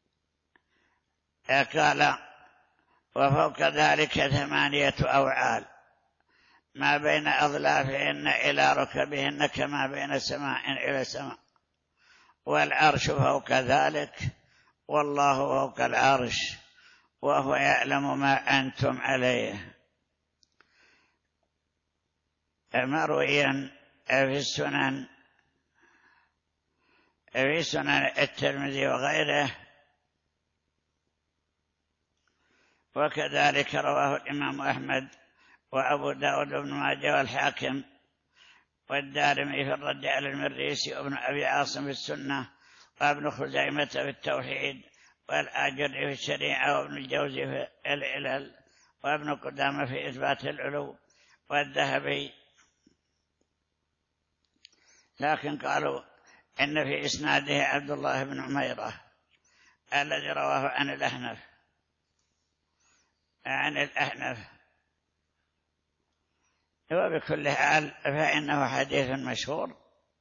S2: قال وفوق ذلك ثمانية أوعال ما بين أظلافهن إلى ركبهن كما بين سماء إلى سماء، والعرش فوق ذلك والله فوق العرش وهو يعلم ما أنتم عليه. مرويا في السنن في سنن الترمذي وغيره، وكذلك رواه الإمام أحمد وأبو داود بن ماجه والحاكم والدارمي في الرد على المريسي وابن أبي عاصم في السنة وابن خزيمة في التوحيد والآجري في الشريعة وابن الجوزي في العلل وابن قدامة في إثبات العلو والذهبي، لكن قالوا إن في إسناده عبد الله بن عميرة الذي رواه عن الأحنف عن الأحنف وبكل حال فإنه حديث مشهور.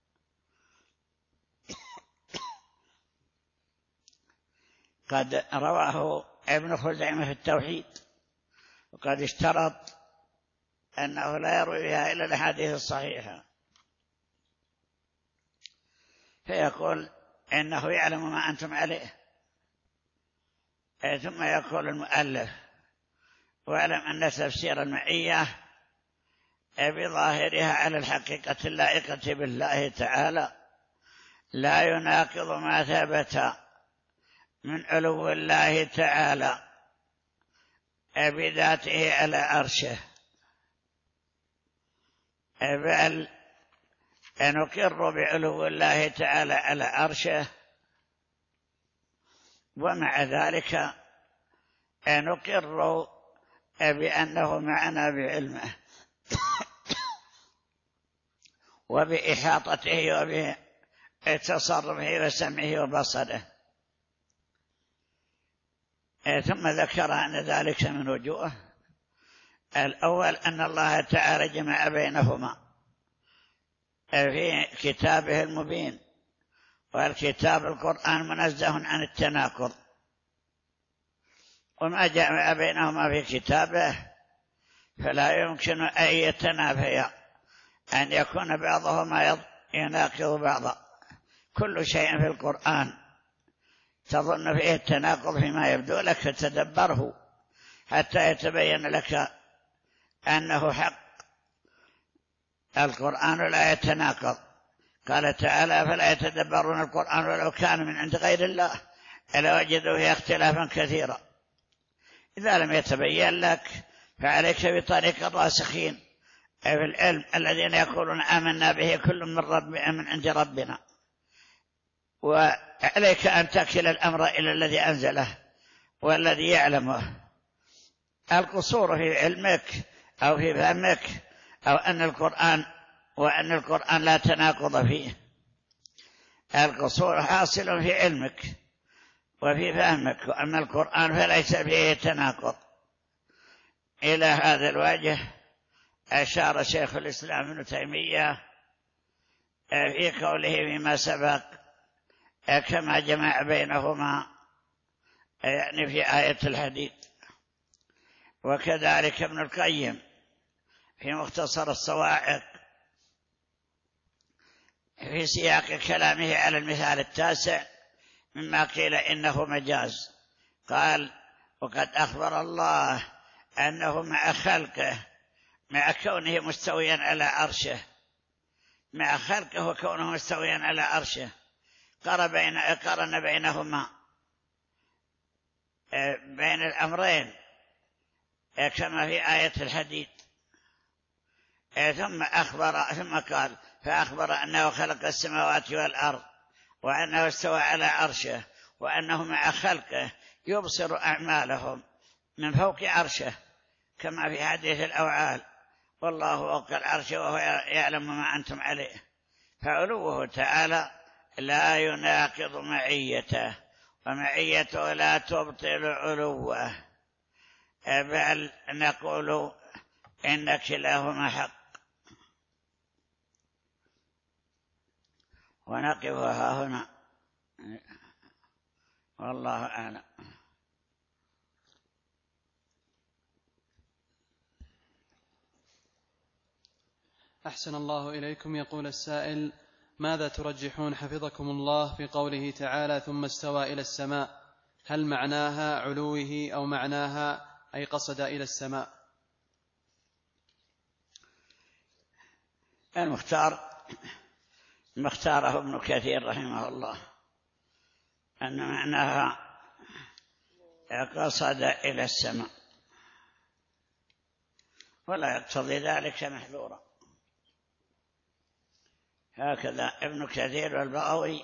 S2: قد رواه ابن خزيمة في التوحيد وقد اشترط أنه لا يرويها إلا الأحاديث الصحيحة، فيقول إنه يعلم ما أنتم عليه، ثم يقول المؤلف واعلم أن تفسير المعية بظاهرها على الحقيقة اللائقة بالله تعالى لا يناقض ما ثبت من علو الله تعالى بذاته على عرشه، بل نقر بعلو الله تعالى على عرشه، ومع ذلك نقر بأنه معنا بعلمه وبإحاطته وبتصرفه وسمعه وبصره. ثم ذكر أن ذلك من وجوه. الأول أن الله تعالى جمع بينهما في كتابه المبين، والكتاب القرآن منزه عن التناقض، وما جمع بينهما في كتابه فلا يمكن أن يتنافيا، أن يكون بعضهما يناقض بعضا. كل شيء في القرآن تظن فيه التناقض فيما يبدو لك فتدبره حتى يتبين لك أنه حق. القرآن لا يتناقض. قال تعالى: فلا يتدبرون القرآن ولو كان من عند غير الله لوجدوا فيه اختلافا كثيرا. إذا لم يتبين لك فعليك بطريق الراسخين في العلم الذين يقولون آمنا به كل من رب من عند ربنا، وعليك أن تكل الأمر إلى الذي أنزله والذي يعلمه. القصور في علمك أو في فهمك أو أن القرآن وأن القرآن لا تناقض فيه. القصور حاصل في علمك وفي فهمك، وأما القرآن فليس فيه تناقض. إلى هذا الوجه أشار شيخ الإسلام ابن تيمية في قوله فيما سبق كما جمع بينهما يعني في آية الحديد. وكذلك ابن القيم في مختصر الصواعق في سياق كلامه على المثال التاسع مما قيل إنه مجاز، قال: وقد أخبر الله أنه مع خلقه، مع كونه مستويا على عرشه، مع خلقه وكونه مستويا على عرشه، قرن بينهما بين الأمرين كما في آية الحديد. ثم أخبر ثم قال: فأخبر أنه خلق السماوات والأرض وأنه استوى على عرشه وأنه مع خلقه يبصر أعمالهم من فوق عرشه كما في حديث الأوعال: والله فوق العرش وهو يعلم ما أنتم عليه. فعلوه تعالى لا يناقض معيته، ومعيته لا تبطل علوه، بل نقول إن كلاهما حق. ونقفها هنا والله أعلم.
S1: أحسن الله إليكم. يقول السائل: ماذا ترجحون حفظكم الله في قوله تعالى ثم استوى إلى السماء؟ هل معناها علوه أو معناها أي قصد إلى السماء؟
S2: المختار ما اختاره ابن كثير رحمه الله أن معناها قصد إلى السماء، ولا يقتضي ذلك محذورا. هكذا ابن كثير والبغوي.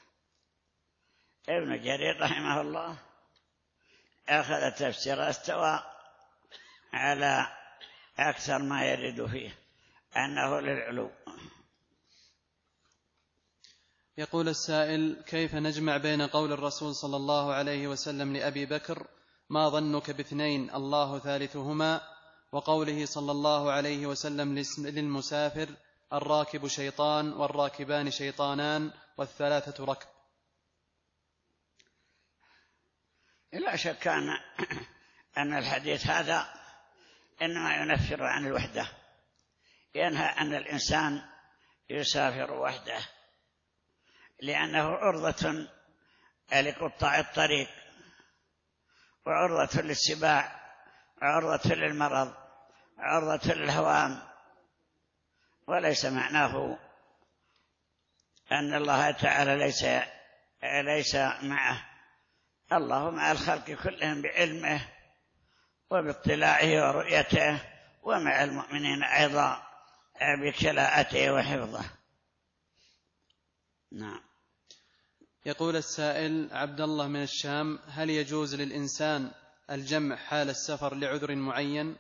S2: ابن جرير رحمه الله أخذ تفسير استوى على أكثر ما يرد فيه أنه للعلو.
S1: يقول السائل: كيف نجمع بين قول الرسول صلى الله عليه وسلم لأبي بكر ما ظنك باثنين الله ثالثهما، وقوله صلى الله عليه وسلم للمسافر الراكب شيطان والراكبان شيطانان والثلاثة ركب؟
S2: لا شك أن الحديث هذا إنما ينفر عن الوحدة، ينهى أن الإنسان يسافر وحده، لأنه عرضة لقطاع الطريق، وعرضة للسباع، وعرضة للمرض، وعرضة للهوام. وليس معناه أن الله تعالى ليس ليس معه. الله مع الخلق كلهم بعلمه وباطلاعه ورؤيته، ومع المؤمنين أيضا بكلاءته وحفظه. نعم.
S1: يقول السائل عبد الله من الشام: هل يجوز للإنسان الجمع حال السفر لعذر معين؟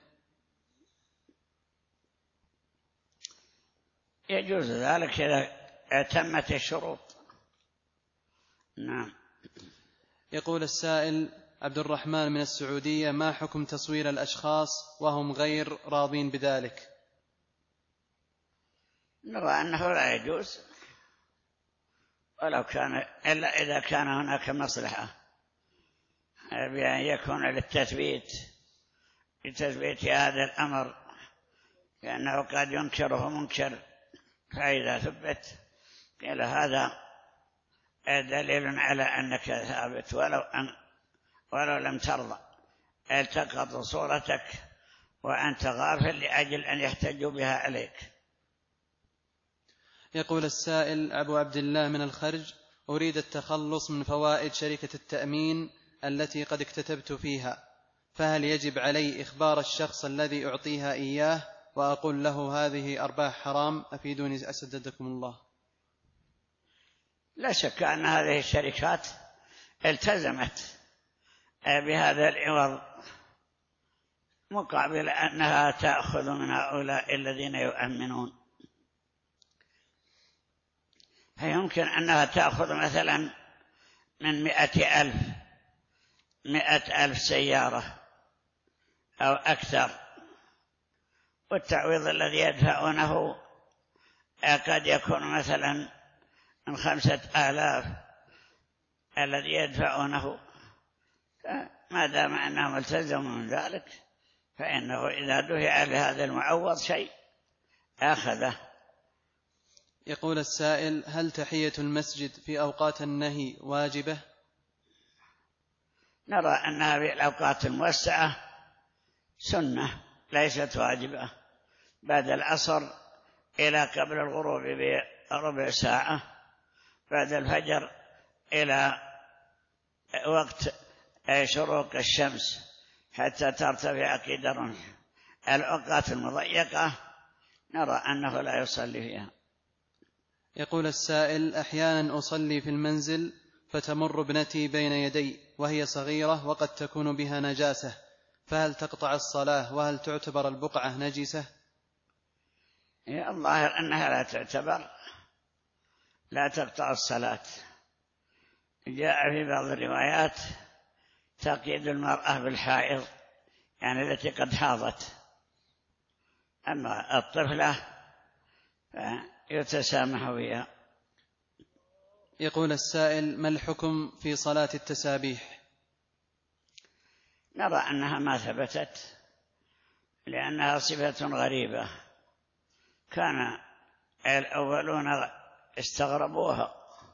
S2: يجوز ذلك إذا تمت الشروط. نعم.
S1: يقول السائل عبد الرحمن من السعودية: ما حكم تصوير الأشخاص وهم غير راضين بذلك؟
S2: نرى أنه لا يجوز، ولو كان إلا إذا كان هناك مصلحة بأن يكون للتثبيت لتثبيت هذا الأمر، لأنه قد ينكره منكر، فإذا ثبت قيل هذا دليل على أنك ثابت ولو, أن ولو لم ترضى، التقط صورتك وأنت غافل لأجل أن يحتجوا بها عليك.
S1: يقول السائل أبو عبد الله من الخرج: أريد التخلص من فوائد شركة التأمين التي قد اكتتبت فيها، فهل يجب علي إخبار الشخص الذي أعطيها إياه وأقول له هذه أرباح حرام؟ أفيدوني أسددكم الله.
S2: لا شك أن هذه الشركات التزمت بهذا العوض مقابل أنها تأخذ من هؤلاء الذين يؤمنون، فيمكن أنها تأخذ مثلا من مئة ألف مئة ألف سيارة أو أكثر، والتعويض الذي يدفعونه قد يكون مثلا من خمسة آلاف الذي يدفعونه، ما دام أنهم التزموا من ذلك فإنه إذا دفع لهذا المعوض شيء أخذه.
S1: يقول السائل: هل تحية المسجد في أوقات النهي واجبة؟
S2: نرى أنها في الأوقات الموسعة سنة ليست واجبة، بعد العصر إلى قبل الغروب بربع ساعة، بعد الفجر إلى وقت شروق الشمس حتى ترتفع قدر. الأوقات المضيقة نرى أنه لا يصلي فيها.
S1: يقول السائل: أحيانا أصلي في المنزل فتمر ابنتي بين يدي وهي صغيرة وقد تكون بها نجاسة، فهل تقطع الصلاة وهل تعتبر البقعة نجسة؟
S2: الظاهر أنها لا تعتبر، لا تقطع الصلاة. جاء في بعض الروايات تقييد المرأة بالحائض، يعني التي قد حاضت، أما الطفلة يتسامح بها.
S1: يقول السائل: ما الحكم في صلاة التسابيح؟
S2: نرى أنها ما ثبتت لأنها صفة غريبة، كان الأولون استغربوها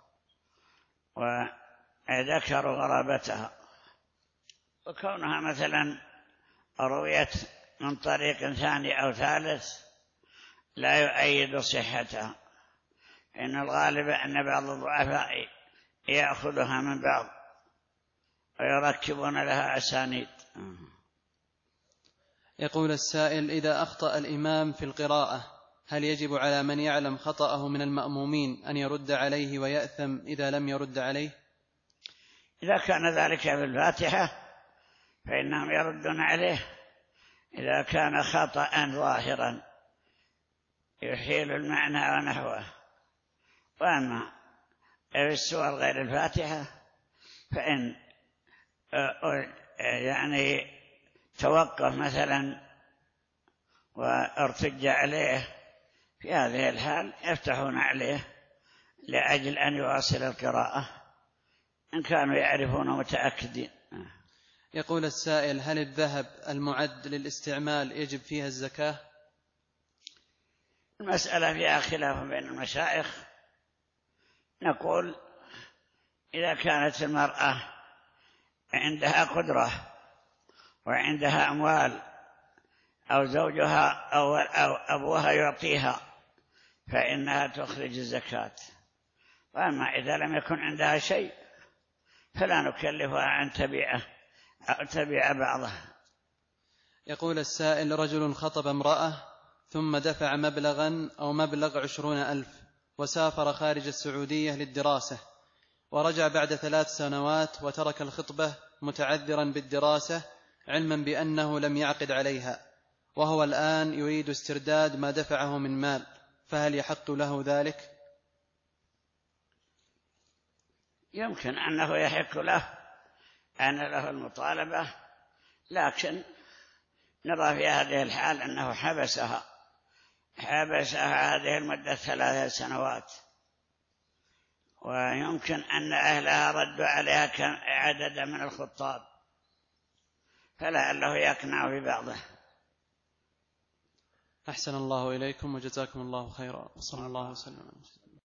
S2: وذكروا غرابتها، وكونها مثلا رويت من طريق ثاني أو ثالث لا يؤيد صحتها، إن الغالب أن بعض الضعفاء يأخذها من بعض ويركبون لها أسانيد.
S1: يقول السائل: إذا أخطأ الإمام في القراءة هل يجب على من يعلم خطأه من المأمومين أن يرد عليه ويأثم إذا لم يرد عليه؟
S2: إذا كان ذلك في الفاتحة فإنهم يردون عليه، إذا كان خطأ ظاهرا يحيل المعنى ونحوه. وأما في السور غير الفاتحة فإن يعني توقف مثلا وارتج عليه، في هذه الحال يفتحون عليه لأجل أن يواصل القراءة إن كانوا يعرفون متأكدين.
S1: يقول السائل: هل الذهب المعد للاستعمال يجب فيها الزكاة؟
S2: المسألة فيها خلاف بين المشايخ. نقول إذا كانت المرأة عندها قدرة وعندها أموال أو زوجها أو أبوها يعطيها فإنها تخرج الزكاة، وأما إذا لم يكن عندها شيء فلا نكلفها أن تبيعه أو تبيع بعضه.
S1: يقول السائل: رجل خطب امرأة ثم دفع مبلغا أو مبلغ عشرون ألف وسافر خارج السعودية للدراسة، ورجع بعد ثلاث سنوات وترك الخطبة متعذرا بالدراسة علما بأنه لم يعقد عليها، وهو الآن يريد استرداد ما دفعه من مال، فهل يحق له ذلك؟
S2: يمكن أنه يحق له أن له المطالبة، لكن نرى في هذه الحال أنه حبسها حبسها هذه المدة ثلاث سنوات، ويمكن أن أهلها ردوا عليها عددا من الخطاب، فلعله يقنع ببعضه.
S1: أحسن الله إليكم وجزاكم الله خيرا، وصلى الله وسلم.